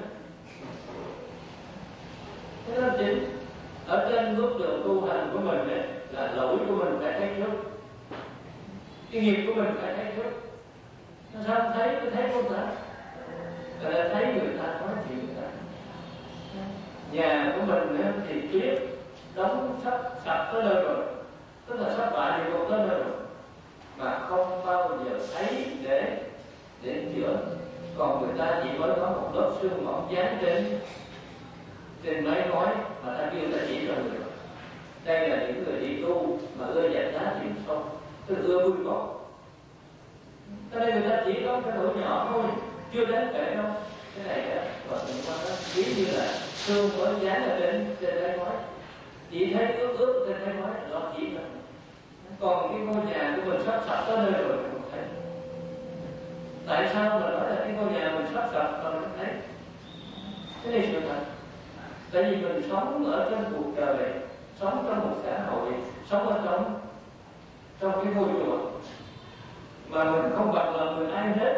Thế đó chính ở trên bước đường tu hành của mình ấy, là lỗi của mình phải thấy trước, cái nghiệp của mình phải thấy trước. Sao không thấy? Tôi thấy không ta? Là thấy người ta nói chuyện người ta. Nhà của mình ấy, thì tuyết đóng sắp sập tới nơi rồi, tức là sắp bại thì cũng tới nơi rồi, mà không bao giờ thấy để để chữa. Còn người ta chỉ mới có một lớp xương mỏng dán trên trên máy nói mà ta kêu ta chỉ cho người. Đây là những người đi tu mà ưa dạy đá chuyện sâu, tức ưa vui bóng. Cho nên người ta chỉ có cái lỗi nhỏ thôi, chưa đáng kể đâu. Cái này á, và mình quan đó, ví như là xương mới dán ở trên trên máy nói, chỉ thấy ướt ướt trên máy nói là lo chỉ thôi. Còn cái ngôi nhà của mình sắp sập tới nơi rồi không thấy. Tại sao mà nói là cái ngôi nhà mình sắp sập mà mình không thấy? Cái này sự thật. Tại vì mình sống ở trên cuộc đời, sống trong một xã hội, sống ở trong trong cái ngôi chùa mà mình không bằng lòng người ai hết,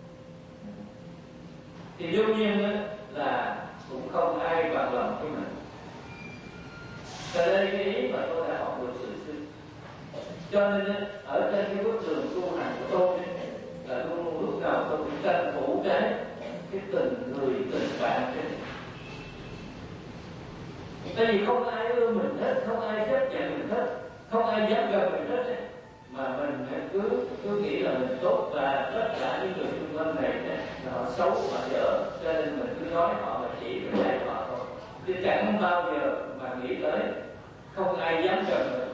thì đương nhiên là cũng không ai bằng lòng với mình. Từ đây cái ý mà tôi đã học được sự sinh. Cho nên ở trên cái bước đường tu hành của tôi là luôn luôn lúc nào tôi cũng tranh thủ cái cái tình người, tình bạn trên. Tại vì không ai ưa mình hết, không ai chấp nhận mình hết, không ai dám gần mình hết ấy. Mà mình cứ cứ nghĩ là mình tốt và tất cả những người xung quanh này là họ xấu, họ dở, cho nên mình cứ nói họ và chỉ mình dạy họ thôi. Chứ chẳng bao giờ mà nghĩ tới không ai dám gần mình,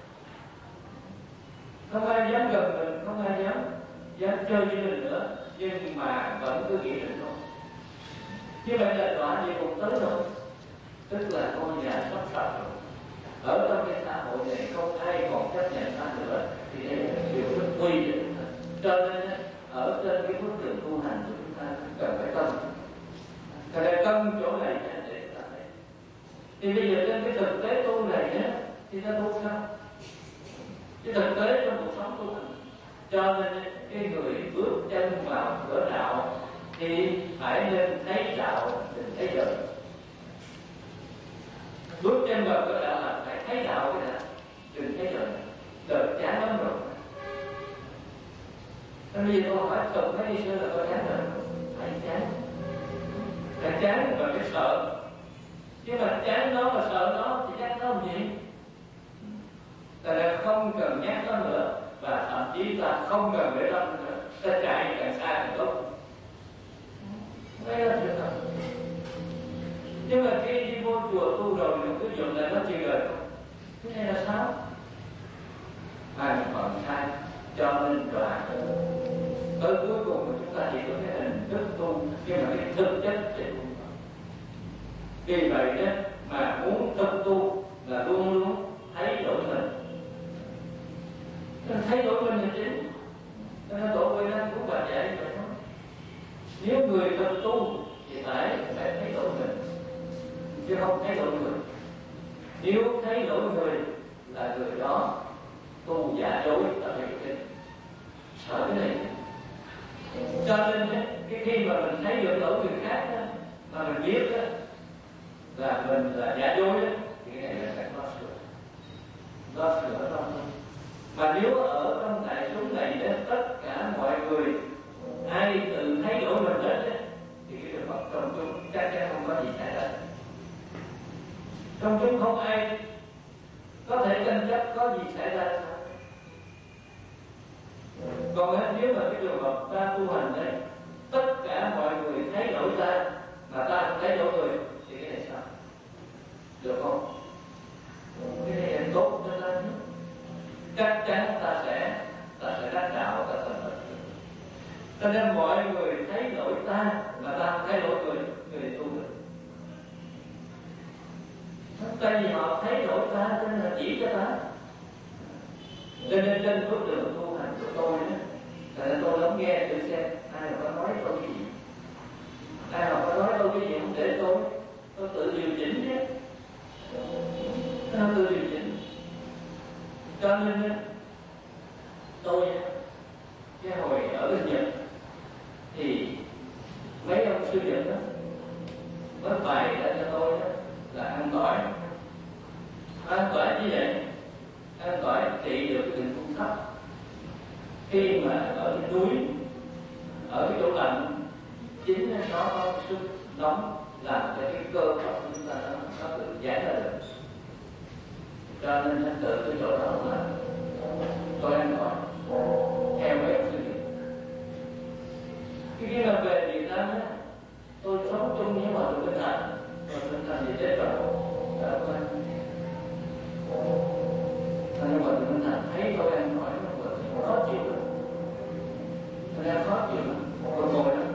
không ai dám gần mình, không ai dám dám chơi với mình nữa, nhưng mà vẫn cứ nghĩ mình thôi. Như vậy là đọa địa ngục tới rồi, tức là ngôi nhà sắp sập rồi. Ở trong cái xã hội này không ai còn chấp nhận ta nữa, thì đây là điều rất nguy hiểm. Cho nên ở trên cái bước đường tu hành của chúng ta cần phải tâm, cần phải tâm chỗ này để chúng ta thấy. Thì bây giờ trên cái thực tế tu này á, thì ta tu sao? Cái thực tế trong cuộc sống tu hành. Cho nên cái người bước chân vào cửa đạo thì phải nên thấy đạo, đừng thấy đời. Bước chân vào cửa đạo là phải thấy đạo cái đã, đừng thấy đời. Đời chán lắm rồi. Nên bây giờ tôi hỏi từng mấy đi xưa là tôi chán rồi, phải chán. Phải chán và cái sợ. Chứ mà chán nó và sợ nó thì chắc nó làm gì? Tại là không cần nhắc nó nữa, và thậm chí ta không cần để tâm nữa, ta chạy càng xa càng tốt. Đây là sự thật. Nhưng mà khi đi vô chùa tu rồi mình cứ dùng là nó chịu đời không? Cái này là sao? Hoàn toàn sai. Cho nên rõ Vì vậy đó mà muốn tâm tu là luôn luôn thấy đổi mình. Nên thấy đổi mình là chính. Cho nên tổ Huệ Năng cũng bà dạy vậy thôi. Nếu người tâm tu thì phải phải thấy đổi mình, chứ không thấy đổi người. Nếu thấy đổi người là người đó tu giả dối là phải tin. Sợ cái này. Cho nên cái khi mà mình thấy được đổi người khác đó, mà mình biết đó, là mình là giả dối đó, thì cái này là phải có sửa. Có sửa đó. Mà nếu ở trong đại chúng này đó, tất cả mọi người ai tự thấy đổi mình hết đó, thì cái trường hợp trong chúng chắc chắn không có gì xảy ra. Trong chúng không ai có thể tranh chấp có gì xảy ra. Còn nếu mà cái trường hợp ta tu hành đấy, tất cả mọi người thấy đổi ta mà ta không thấy đổi người, thì cái này sao? Được không? Cái này là tốt cho ta chứ. Chắc chắn ta sẽ ta sẽ đắc đạo, ta thành Phật. Cho nên mọi người thấy đổi ta mà ta không thấy đổi người, người này tu được. Tại vì họ thấy đổi ta cho nên là chỉ cho ta. Cho nên trên bước đường tu hành của tôi đó, là tôi lắng nghe tôi xem ai mà có nói tôi cái gì, ai mà có nói tôi cái gì không để tôi tôi tự điều chỉnh chứ, tôi tự điều chỉnh. Cho nên tôi cái hồi ở bên Nhật thì mấy ông sư Nhật đó mới bày ra cho tôi đó là ăn tỏi. Ăn tỏi như vậy, ăn tỏi trị được cái bệnh cung thấp. Khi mà ở trên núi, ở cái chỗ lạnh, chính nó có sức nóng làm cho cái cơ của chúng ta nó, nó tự giải ra được. Cho nên nó tự cái chỗ đó mà tôi ăn tỏi theo mấy ông sư Nhật. Khi mà về Việt Nam á, tôi sống chung với mọi người bên Thành, rồi bên Thành thì chết rồi, đã quên. Nhưng mà mình Thành thấy tôi ăn tỏi nó khó chịu lắm, nó đang khó chịu lắm, tôi ngồi đó,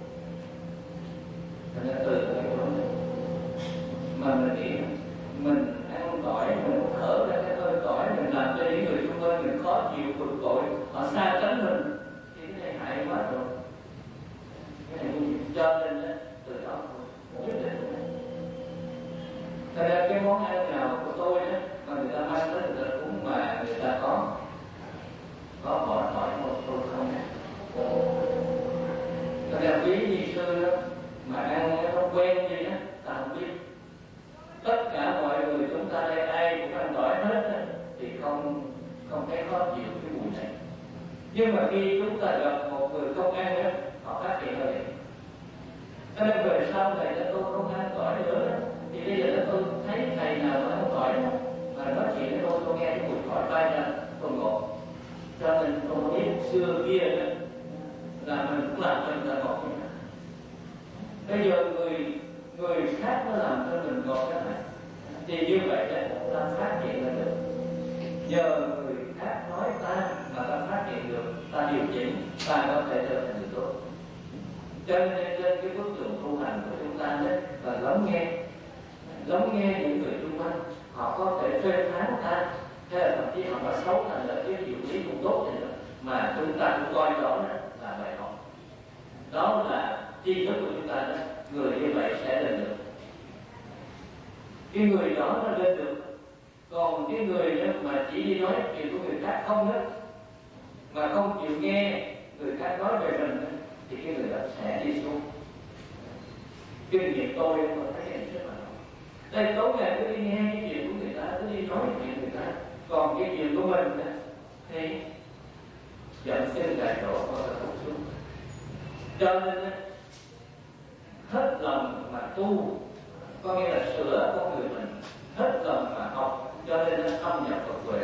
thành ra từ cái chỗ này mà mình nghĩ mình ăn tỏi, mình thở ra cái hơi tỏi, mình làm cho những người xung quanh mình khó chịu, bực bội, họ xa tránh mình, thì cái này hại quá rồi. Cái này cho nên đó, từ đó quyết định. Thật ra cái món ăn nào của tôi đó mà người ta mang tới người ta cúng mà người ta có có bỏ tỏi một tôi không ăn. Thật ra quý như xưa đó mà ăn nó quen gì đó ta không biết. Tất cả mọi người chúng ta đây ai cũng ăn tỏi hết đó, thì không không thấy khó chịu cái mùi này. Nhưng mà khi chúng ta gặp một người không ăn đó, họ phát hiện ra vậy. Cho nên về sau này là tôi không ăn tỏi nữa đó. Thì bây giờ tôi thấy thầy nào mà ăn tỏi đó, mà nói chuyện với tôi, tôi nghe cái mùi tỏi bay ra, tôi ngộ. Cho nên tôi biết xưa kia đó là mình cũng làm cho người ta ngọt như thế. Bây giờ người người khác nó làm cho mình ngọt cái này, thì như vậy đó ta phát hiện ra được. Nhờ người khác nói ta mà ta phát hiện được, ta điều chỉnh, ta có thể trở thành người tốt. Cho nên trên cái bước đường tu hành của chúng ta đó là lắng nghe, lắng nghe những người xung quanh, họ có thể phê phán ta, hay là thậm chí họ nói xấu thành là cái điều lý không tốt gì nữa, mà chúng ta cũng coi đó là bài học. Đó là tri thức của chúng ta đó, người như vậy sẽ lên được. Cái người đó nó lên được, còn cái người đó mà chỉ đi nói chuyện của người khác không đó, mà không chịu nghe người khác nói về mình đó, thì cái người đó sẽ đi xuống. Kinh nghiệm tôi tôi thấy anh rất là rõ. Đây tối ngày cứ đi nghe cái chuyện của người ta, cứ đi nói chuyện người ta, còn cái chuyện của mình đó, thì dẫn chân đại độ hoặc là tụt xuống. Cho nên hết lòng mà tu, có nghĩa là sửa con người mình, hết lòng mà học, cho nên nó thâm nhập Phật huệ.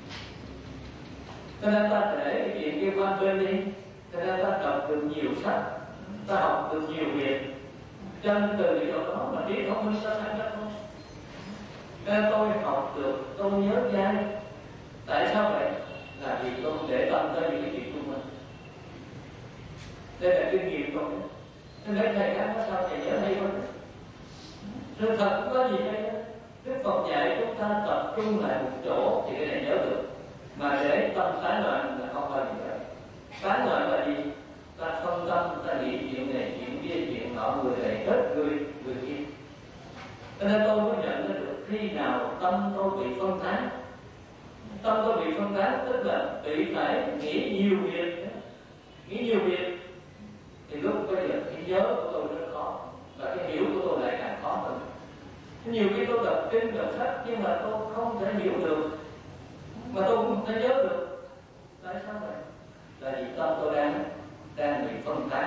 Cho nên ta để cái chuyện kia qua bên đi, cho nên ta đọc được nhiều sách, ta học được nhiều việc, cho nên từ cái chỗ đó mà trí thông minh ta thành ra thôi. Nên tôi học được, tôi nhớ dai. Tại sao vậy? Là vì tôi để tâm tới những cái chuyện của mình. Đây là kinh nghiệm của mình. Nên thầy khác nói sao thầy nhớ hay hơn. Sự thật cũng có gì hay đó. Đức Phật dạy chúng ta tập trung lại một chỗ thì cái này nhớ được, mà để tâm tán loạn là không bao giờ. Tán loạn là gì? Ta phân tâm, ta nghĩ chuyện này, chuyện kia, chuyện nọ, người này hết người, người kia. Cho nên tôi mới nhận ra được khi nào tâm tôi bị phân tán. Tâm tôi bị phân tán tức là bị phải nghĩ nhiều việc, nghĩ nhiều việc, thì lúc bây giờ cái nhớ của tôi rất khó, và cái hiểu của tôi lại càng khó hơn. Nhiều khi tôi đọc kinh, đọc sách nhưng mà tôi không thể hiểu được, mà tôi cũng không thể nhớ được. Tại sao vậy? Là vì tâm tôi đang đang bị phân tán.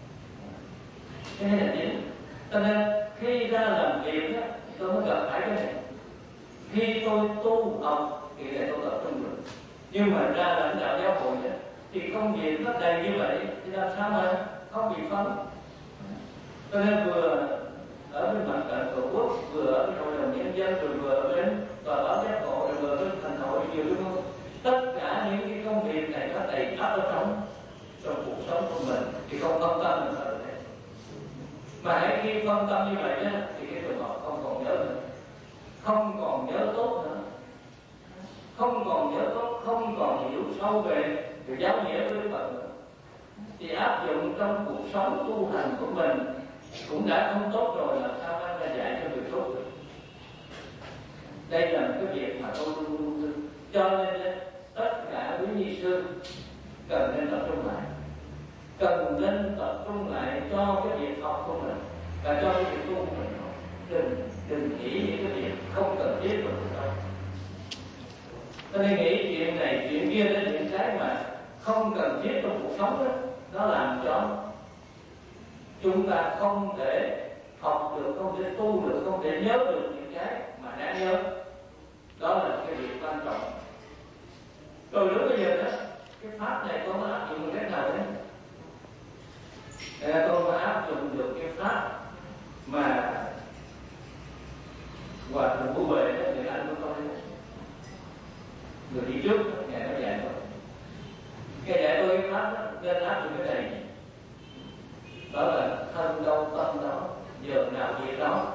Cái này là chính. Cho nên khi ra làm việc á, thì tôi mới gặp phải cái này. Khi tôi tu học thì để tôi tập trung được, nhưng mà ra lãnh đạo giáo hội á, thì công việc nó đầy như vậy thì làm sao mà không bị phân? Cho nên vừa ở bên mặt trận Tổ quốc, vừa ở bên hội đồng nhân dân, rồi vừa ở bên tòa báo giác ngộ, rồi vừa ở bên thành hội nhiều đúng không? Tất cả những cái công việc này nó đầy ắp ở trong trong cuộc sống của mình, thì không phân tâm làm sao được thế. Mà hãy khi phân tâm như vậy á, thì cái trường hợp không còn nhớ nữa, không còn nhớ tốt nữa, không còn nhớ tốt, không còn hiểu sâu về về giáo nghĩa của Đức Phật nữa, thì áp dụng trong cuộc sống tu hành của mình cũng đã không tốt rồi, làm sao anh ra dạy cho người tốt được. Đây là một cái việc mà tôi luôn luôn luôn cho nên tất cả quý ni sư cần nên tập trung lại, cần nên tập trung lại cho cái việc học của mình và cho cái việc tu của mình. Đừng đừng nghĩ những cái việc không cần thiết vào cuộc sống. Cho nên nghĩ chuyện này chuyện kia đến những cái mà không cần thiết trong cuộc sống đó, nó làm cho chúng ta không thể học được, không thể tu được, không thể nhớ được những cái mà đáng nhớ. Đó là cái việc quan trọng. Rồi lúc bây giờ đó, cái pháp này con có áp dụng một cách nào đấy? Để con có áp dụng được cái pháp mà Hòa Thượng Phú Huệ đó, người anh của con đấy, người đi trước ngày nó dạy tôi, cái dạy tôi cái pháp đó, nên áp dụng cái này. Đó là thân đâu tâm đó, giờ nào việc đó.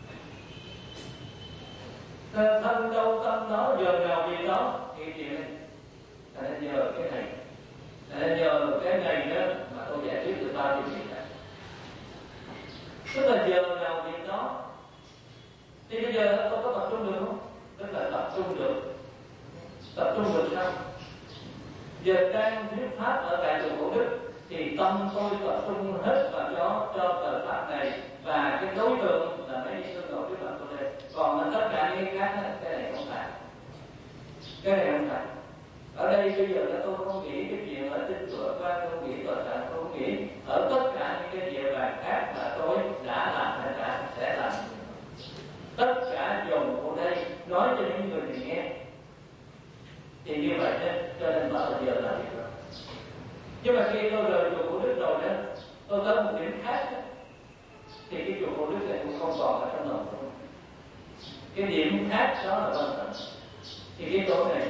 Thân đâu tâm đó, giờ nào việc đó. Thì chuyện này ta nên nhờ cái này, ta nên nhờ cái này đó mà tôi giải quyết được bao nhiêu việc này. Tức là giờ nào việc đó. Thì bây giờ tôi có tập trung được không? Tức là tập trung được. Tập trung được sao? Giờ đang thuyết pháp ở tại chùa Cổ Đức thì tâm tôi tập trung hết vào đó cho tờ pháp này, và cái đối tượng là mấy sư nổi trước mặt tôi đây. Còn là tất cả những cái khác, cái này không phải, cái này không phải. Ở đây bây giờ là tôi không nghĩ cái chuyện là tinh tựa quan, tôi không nghĩ tòa sản, tôi không nghĩ ở tất cả những cái địa bàn khác mà tôi đã làm hay đã sẽ làm. Tất cả dùng của đây nói cho những người này nghe. Thì như vậy đó, cho nên đó là giờ là việc đó. Nhưng mà khi tôi rời chùa Cổ Đức rồi đó, tôi tới một điểm khác đó, thì cái chùa Cổ Đức này cũng không còn ở trong lòng tôi. Cái điểm khác đó là quan trọng. Thì cái chỗ này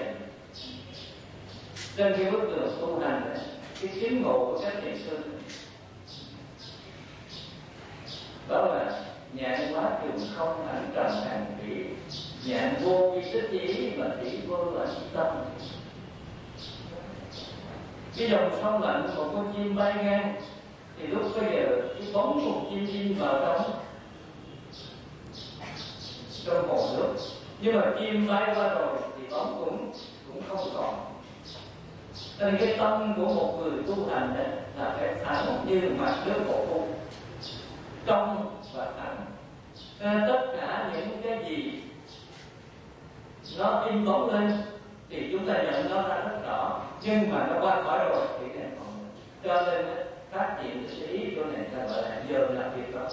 trên cái bức tường tu hành này, cái chính ngộ của các thiền sư đó là nhạn hóa trường không ảnh trầm hàng thủy, nhạn vô vi tích ý mà thủy vô là chỉ tâm. Cái dòng sông lạnh một con chim bay ngang thì lúc bây giờ cái bóng một chim chim vào trong trong hồ nước, nhưng mà chim bay qua rồi thì bóng cũng cũng không còn. Nên cái tâm của một người tu hành đó là phải thẳng như mặt nước bộ thu, trong và thẳng. Nên tất cả những cái gì nó in bóng lên thì chúng ta nhận nó ra rất rõ, nhưng mà nó qua khỏi rồi thì cái này còn. Cho nên phát triển cái ý của này ta gọi là giờ làm việc đó.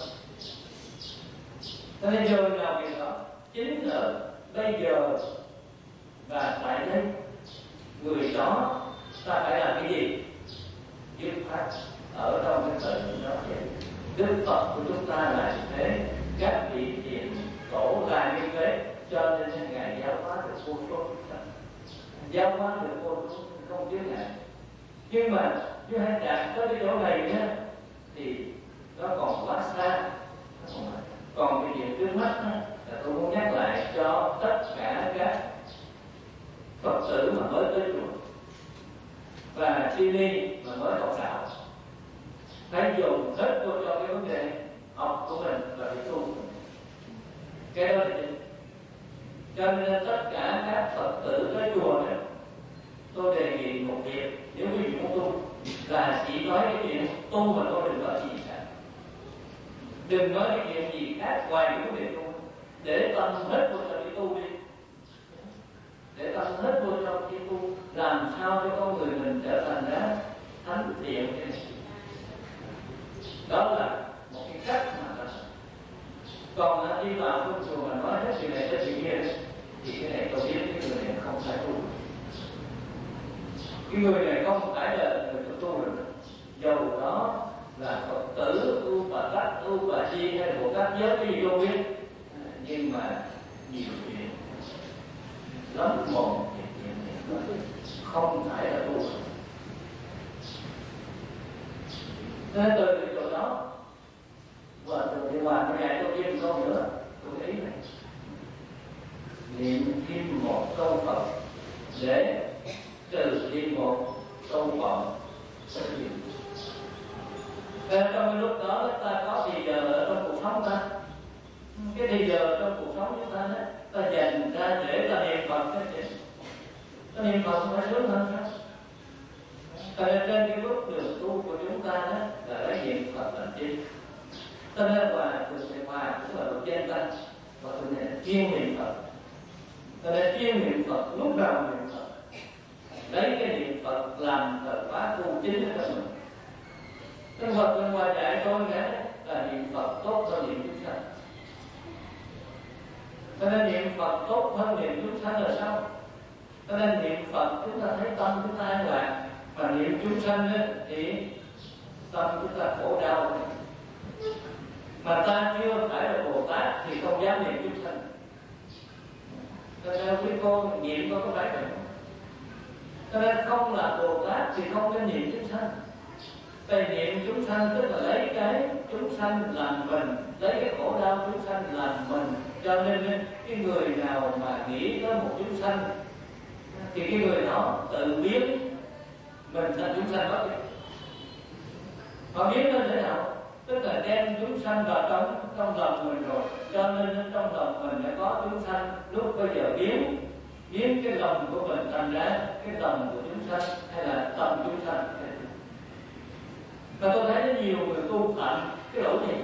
Cho nên giờ làm việc đó chính ở bây giờ và tại đây, người đó ta phải làm cái gì? Dứt khoát ở trong cái thời điểm đó vậy. Đức Phật của chúng ta là như thế, các vị thiền tổ là như thế, cho nên ngài giáo hóa được vô số giáo hóa được vô số không chứa ngại. Nhưng mà như hãy đạt tới cái chỗ này nhá, thì nó còn quá xa, nó còn Còn cái chuyện trước mắt đó, là tôi muốn nhắc lại cho tất cả các Phật tử mà mới tới chùa và chi ni mà mới học đạo, hãy dùng hết vô cho cái vấn đề học của mình và để tu. Cái đó là chính. Cho nên tất cả các Phật tử tới chùa đó, tôi đề nghị một việc, nếu quý vị muốn tu là chỉ nói cái chuyện tu mà tôi đừng nói gì cả. Đừng nói cái chuyện gì khác ngoài cái vấn đề tu, để tâm hết vô cho cái tu đi, để tâm hết vô cho cái tu, làm sao cho con người mình trở thành ra thánh thiện. Đó là một cái cách mà ta. Còn đi vào trong chùa mà nói hết chuyện này hết chuyện kia thì cái này tôi biết cái người này không phải tu. Cái người này không phải là người tu rồi, dầu đó là Phật tử, tu Bà Tát, tu Bà Di hay là Bồ Tát giới cái gì không biết, nhưng mà nhiều chuyện lắm một chuyện này không phải là tu. Nên từ cái chỗ đó và từ cái ngoài cái này tôi thêm câu nữa, tôi thấy này, niệm thêm một câu Phật để trừ đi một câu vọng sẽ gì. Trong cái lúc đó ta có thì giờ ở trong cuộc sống ta, cái thì giờ trong cuộc sống chúng ta đó, ta dành ra để ta niệm Phật cái gì, ta niệm Phật không phải sướng hơn sao? Cho nên trên cái bước đường tu của chúng ta đó là lấy niệm Phật làm chính. Cho nên hòa thường sẽ hòa tức là luật danh ta và thường này chuyên niệm Phật. Cho nên chuyên niệm Phật, lúc nào niệm Phật, lấy cái niệm Phật làm thời khóa tu chính cho mình. Cái Phật bên ngoài dạy tôi nữa là niệm Phật tốt hơn niệm chúng sanh. Cho nên niệm Phật tốt hơn niệm chúng sanh là sao? Cho nên niệm Phật chúng ta thấy tâm chúng ta an lạc, mà niệm chúng sanh thì tâm chúng ta khổ đau. Mà ta chưa phải là Bồ Tát thì không dám niệm chúng sanh. Cho nên quý cô niệm có có phải vậy không? Cho nên không là Bồ Tát thì không nên niệm chúng sanh. Tại niệm chúng sanh tức là lấy cái chúng sanh làm mình, lấy cái khổ đau chúng sanh làm mình. Cho nên cái người nào mà nghĩ tới một chúng sanh thì cái người đó tự biến mình thành chúng sanh đó. Họ biến nó thế nào? Tức là đem chúng sanh vào trong trong lòng mình rồi, cho nên trong lòng mình đã có chúng sanh. Lúc bây giờ biến biến cái lòng của mình thành ra cái lòng của chúng sanh hay là tâm chúng sanh. Và tôi thấy rất nhiều người tu phạm cái lỗi này.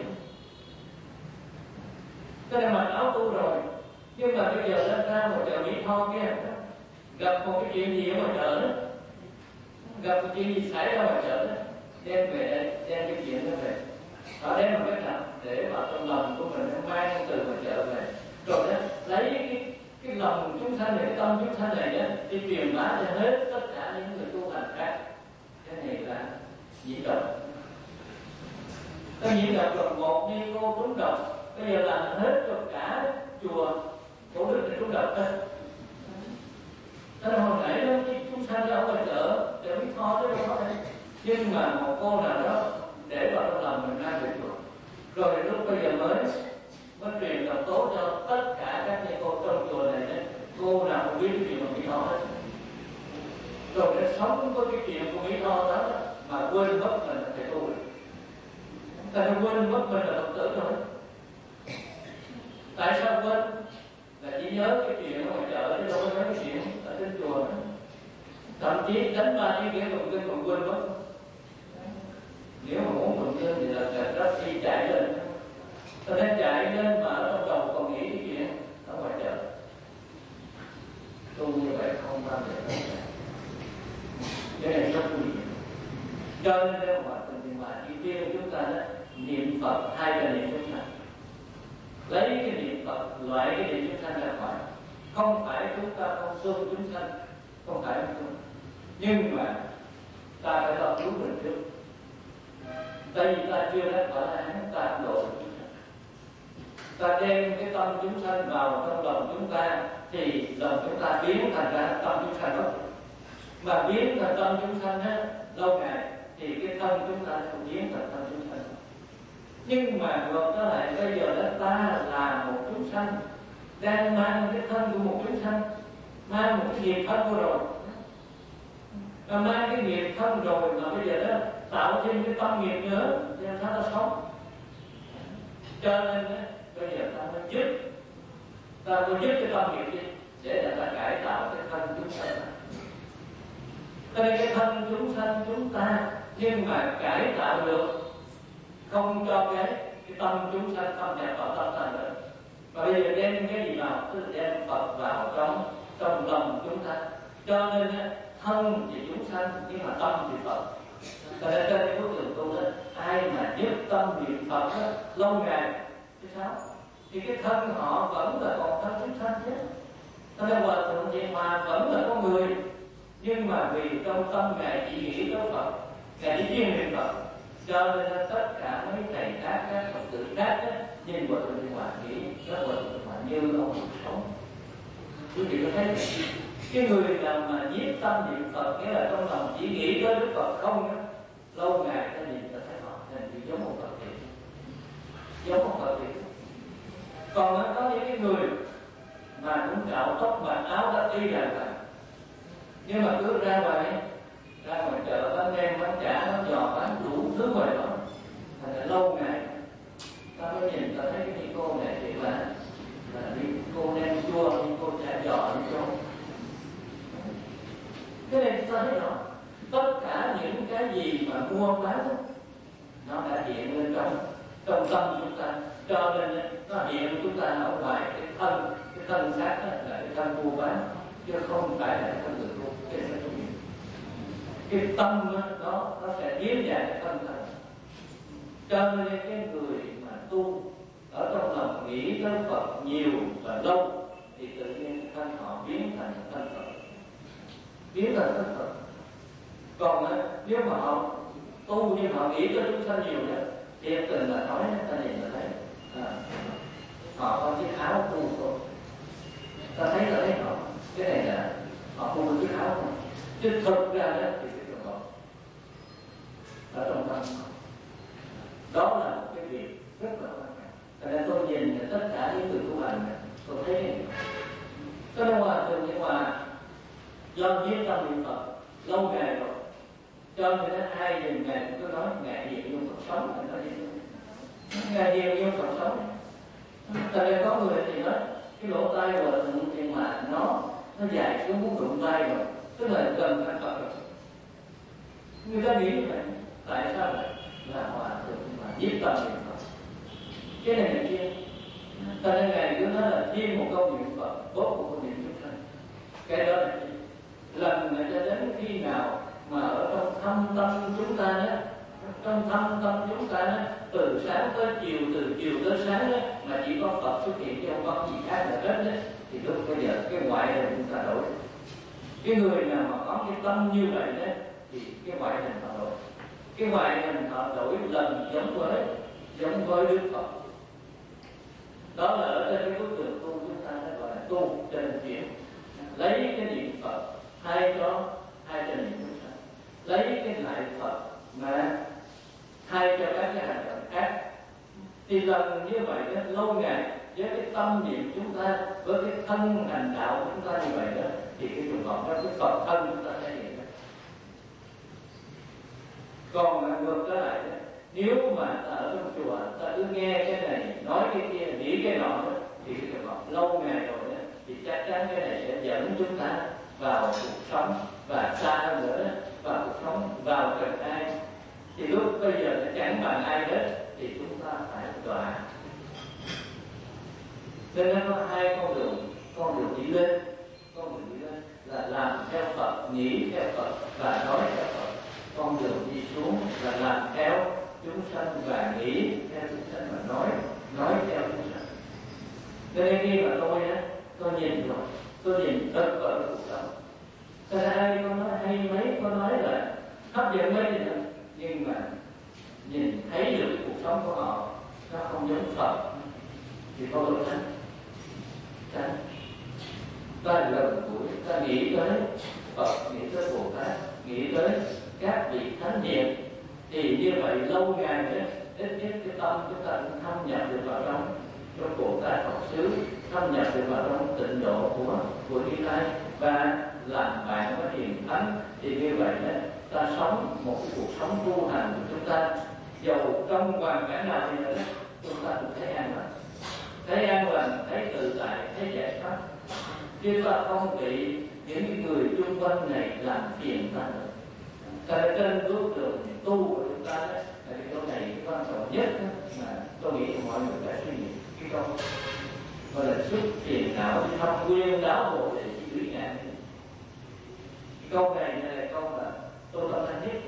Cho nên mặc áo tu rồi, nhưng mà bây giờ lên ra một chợ Mỹ Tho kia, gặp một cái chuyện gì ở ngoài chợ đó, gặp một chuyện gì xảy ra ngoài chợ đó, đem về đây, đem cái chuyện đó về. Họ đem một cái nào để vào trong lòng của mình, mang từ ngoài chợ về, rồi đó lấy cái cái lòng chúng sanh này, cái tâm chúng sanh này đó, đi truyền bá cho hết tất cả những người tu hành khác. Cái này là nhiễm độc. Cái nhiễm độc là một ni cô trúng độc, bây giờ làm hết cho cả chùa cổ đức này trúng độc đó. Cho nên hồi nãy đó chúng sanh ra ở ngoài chợ để biết Tho tới đâu đó đây, nhưng mà một cô nào đó để vào trong lòng mình ra về chùa, rồi lúc bây giờ mới mới truyền độc tố cho tất cả các thầy cô trong chùa này đấy. Cô nào cũng biết cái chuyện của Mỹ Tho hết, rồi để sống với cái chuyện của Mỹ Tho đó mà quên mất mình là thầy tu rồi. Tại sao quên mất mình là Phật tử rồi? Tại sao quên? Là chỉ nhớ cái chuyện ở ngoài chợ chứ đâu có nhớ cái chuyện ở trên chùa nữa. Thậm chí đánh ba cái ghế tụng kinh còn quên mất. Nếu mà muốn tụng kinh thì là rất khi chạy lên. Cho nên chạy lên mà ở trong đầu còn nghĩ cái chuyện ở ngoài chợ. Tu như vậy không bao giờ đâu. Cái này rất nguy hiểm. Cho nên nếu mà tình mà chỉ tiêu chúng ta đó, niệm Phật hay là niệm chúng sanh, lấy cái niệm Phật loại cái niệm chúng sanh ra khỏi. Không phải chúng ta không thương chúng sanh, không phải không thương, nhưng mà ta phải lo cứu mình trước. Tại vì ta chưa đã phải là hắn ta độ chúng sanh. Ta đem cái tâm chúng sanh vào trong lòng chúng ta thì lòng chúng ta biến thành ra tâm chúng sanh đó. Mà biến thành tâm chúng sanh á, lâu ngày thì cái thân chúng ta sẽ biến thành thân chúng sanh. Nhưng mà ngược trở lại bây giờ đó, ta là một chúng sanh đang mang cái thân của một chúng sanh, mang một cái nghiệp thân của rồi, và mang cái nghiệp thân rồi mà bây giờ đó tạo thêm cái tâm nghiệp nữa cho nên ta sống. Cho nên đó, bây giờ ta mới giúp, ta mới giúp cái tâm nghiệp đi để là ta cải tạo cái thân chúng sanh. Cho nên cái thân chúng sanh chúng ta nhưng mà cải tạo được, không cho cái cái tâm chúng sanh thâm nhập vào tâm ta nữa. Và bây giờ đem cái gì vào? Tức là đem Phật vào trong trong lòng chúng ta. Cho nên thân thì chúng sanh nhưng mà tâm thì Phật. Cho nên trên cái bức tường tu đó, ai mà nhất tâm niệm Phật đó, lâu ngày thì sao? Thì cái thân họ vẫn là còn thân chúng sanh chứ. Cho nên Hòa Thượng Thiện Hòa vẫn là con người, nhưng mà vì trong tâm Ngài chỉ nghĩ tới Phật, Ngài chỉ chuyên niệm Phật, cho nên tất cả mấy thầy khác, các Phật tử khác đó, nhìn Hòa Thượng Thiện Hòa nghĩ các Hòa Thượng Thiện Hòa như ông sống. Quý vị có thấy cái người nào mà nhiếp tâm niệm Phật, nghĩa là trong lòng chỉ nghĩ tới Đức Phật không đó, lâu ngày ta nhìn ta thấy họ thành bị giống một Phật thiện, giống một Phật thiện. Còn có những cái người mà cũng cạo tóc mặc áo đã y rằng là, nhưng mà cứ ra ngoài ra ngoài chợ bán nem bán chả bán giò bán đủ thứ ngoài đó, thành là lâu ngày ta mới nhìn ta thấy cái cô này thì là là đi cô nem chua, đi cô chả giò đi chua. Cái này ta thấy rõ, tất cả những cái gì mà mua bán nó đã hiện lên trong trong tâm chúng ta, cho nên nó hiện chúng ta ở ngoài cái thân, cái thân xác đó là cái thân mua bán, chứ không phải là cái thân người tu. Cái này là cái tâm đó, nó nó sẽ biến dạng cái thân thân. Cho nên cái người mà tu ở trong lòng nghĩ tới Phật nhiều và lâu thì tự nhiên cái thân họ biến thành thân Phật, biến thành thân Phật. Còn nếu mà họ tu nhưng họ nghĩ tới chúng sanh nhiều đó, thì em từng là nói ta nhìn là thấy à, họ có chiếc áo tu thôi, ta thấy là thấy họ cái này là họ tu chiếc áo thôi, chứ thực ra đó thì cái trường hợp ở trong tâm đó là một cái việc rất là quan trọng. Cho nên tôi nhìn tất cả những người tu hành tôi thấy cái này. Cho nên Hòa Thượng Thiện Hòa do nhiếp tâm niệm Phật lâu ngày rồi, cho nên ai nhìn Ngài cũng cứ nói Ngài hiện dung Phật sống, Ngài nói gì Ngài hiện dung Phật sống. Tại vì có người thì nói cái lỗ tai Hòa Thượng Thiện Hòa nó nó dài cứ muốn đụng tay rồi, tức là gần thành Phật rồi. Người ta nghĩ như vậy, tại sao vậy? Là Hòa Thượng Thiện Hòa nhiếp tâm niệm Phật, cái này này kia. Cho nên Ngài cứ nói là thêm một câu niệm Phật, bớt một câu niệm chúng sanh. Cái đó là lần này cho đến khi nào mà ở trong thâm tâm chúng ta đó, trong thâm tâm chúng ta đó, từ sáng tới chiều, từ chiều tới sáng đó, mà chỉ có Phật xuất hiện chứ không có gì khác là hết đó, thì lúc bây giờ cái ngoại hình chúng ta đổi. Cái người nào mà có cái tâm như vậy đó thì cái ngoại hình họ đổi, cái ngoại hình họ đổi lần giống với giống với Đức Phật. Đó là ở trên cái bức tường tu chúng ta đã gọi là tu trên chuyển, lấy cái niệm Phật thay cho thay cho niệm chúng sanh, lấy cái lại Phật mà thay cho các cái hành động khác. Thì lần như vậy đó, lâu ngày với cái tâm niệm chúng ta, với cái thân hành đạo của chúng ta như vậy đó, thì cái trường hợp đó, cái Phật thân chúng ta sẽ hiện ra. Còn ngược trở lại đó, nếu mà ta ở trong chùa ta cứ nghe cái này nói cái kia nghĩ cái nọ đó, thì cái trường hợp lâu ngày rồi đó, thì chắc chắn cái này sẽ dẫn chúng ta vào cuộc sống, và xa hơn nữa đó, vào cuộc sống, vào trần ai. Thì lúc bây giờ nó chẳng bằng ai hết, thì chúng ta phải đọa. Nên nó có hai con đường, con đường đi lên, con đường đi lên là làm theo Phật, nghĩ theo Phật và nói theo Phật. Con đường đi xuống là làm theo chúng sanh và nghĩ theo chúng sanh và nói nói theo chúng sanh. Nên khi mà tôi á, tôi nhìn rồi, tôi nhìn tất cả cuộc sống. Thật ra ai có nói hay mấy, có nói là hấp dẫn mấy gì nữa, nhưng mà nhìn thấy được cuộc sống của họ nó không giống Phật thì có lỗi tránh. Tránh. Ta gần gũi, ta nghĩ tới Phật, nghĩ tới Bồ Tát, nghĩ tới các vị thánh hiền, thì như vậy lâu ngày đó ít nhất cái tâm chúng ta cũng thâm nhập được vào trong trong Bồ Tát Phật xứ, thâm nhập được vào trong tịnh độ của của Như Lai và làm bạn với hiền thánh. Thì như vậy đó, ta sống một cái cuộc sống tu hành của chúng ta, dầu trong hoàn cảnh nào thì nữa chúng ta cũng thấy an lành, thấy an lành, thấy tự tại, thấy giải thoát, chứ ta không bị những người chung quanh này làm phiền ta nữa. Tại trên bước đường tu của chúng ta đó, là cái câu này cái quan trọng nhất đó, mà tôi nghĩ mọi người phải suy nghĩ cái câu gọi là xuất phiền não thâm nguyên đáo bộ để chỉ lý ngạn. Cái câu này là câu mà tôi tâm thanh nhất.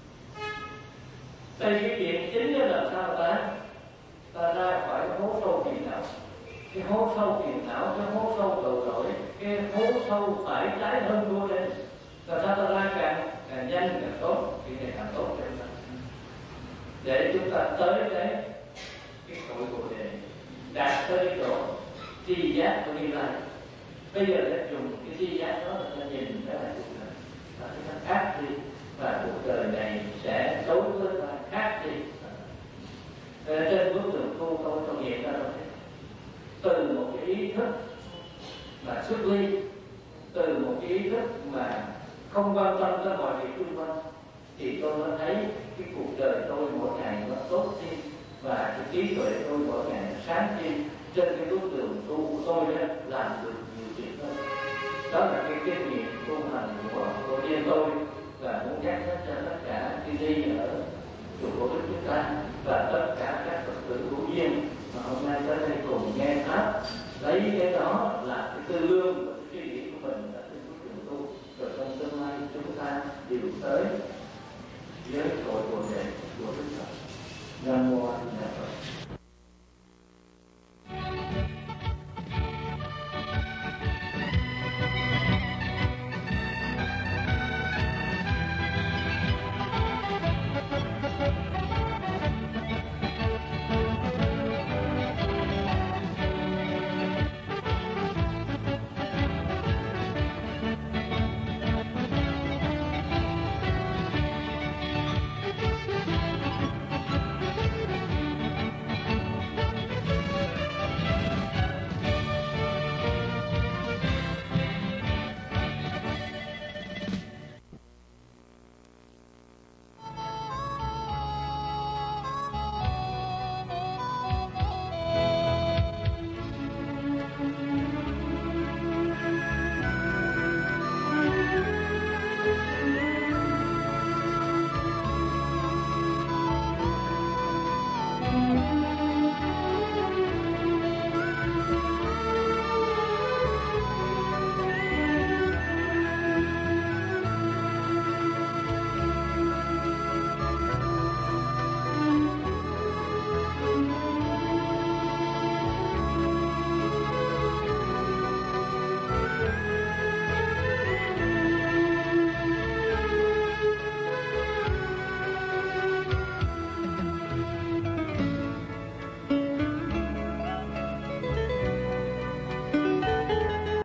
Đây cái chuyện chính là làm sao ta ta ra khỏi cái hố sâu phiền não, cái hố sâu phiền não, cái hố sâu tội lỗi, cái hố sâu phải trái hơn đua lên. Làm sao ta ra càng càng nhanh càng tốt, thì này càng tốt cho chúng ta, để chúng ta tới cái cái cội bồ đề, đạt tới cái chỗ tri giác của Như Lai. Bây giờ để dùng cái tri giác đó là ta nhìn cái là cuộc đời ta sẽ khác đi, và cuộc đời này sẽ đối với ta khác đi. Trên bước đường tu tôi tôi nghiệm ra rồi, từ một cái ý thức mà xuất ly, từ một cái ý thức mà không quan tâm tới mọi việc xung quanh, thì tôi mới thấy cái cuộc đời tôi mỗi ngày nó tốt thêm, và cái trí tuệ tôi mỗi ngày nó sáng thêm. Trên cái bước đường tu của tôi đó, làm được nhiều việc hơn. Đó là cái kinh nghiệm tu hành của của riêng tôi, và muốn nhắc hết cho tất cả chư đi ở chùa Cổ Đức chúng ta và tất cả các Phật tử hữu duyên mà hôm nay tới đây cùng nghe pháp, lấy cái đó là cái tư lương và cái suy nghĩ của mình ở trên bước đường tu, rồi trong tương lai chúng ta đều tới với cội bồ đề của Đức Phật. Nam mô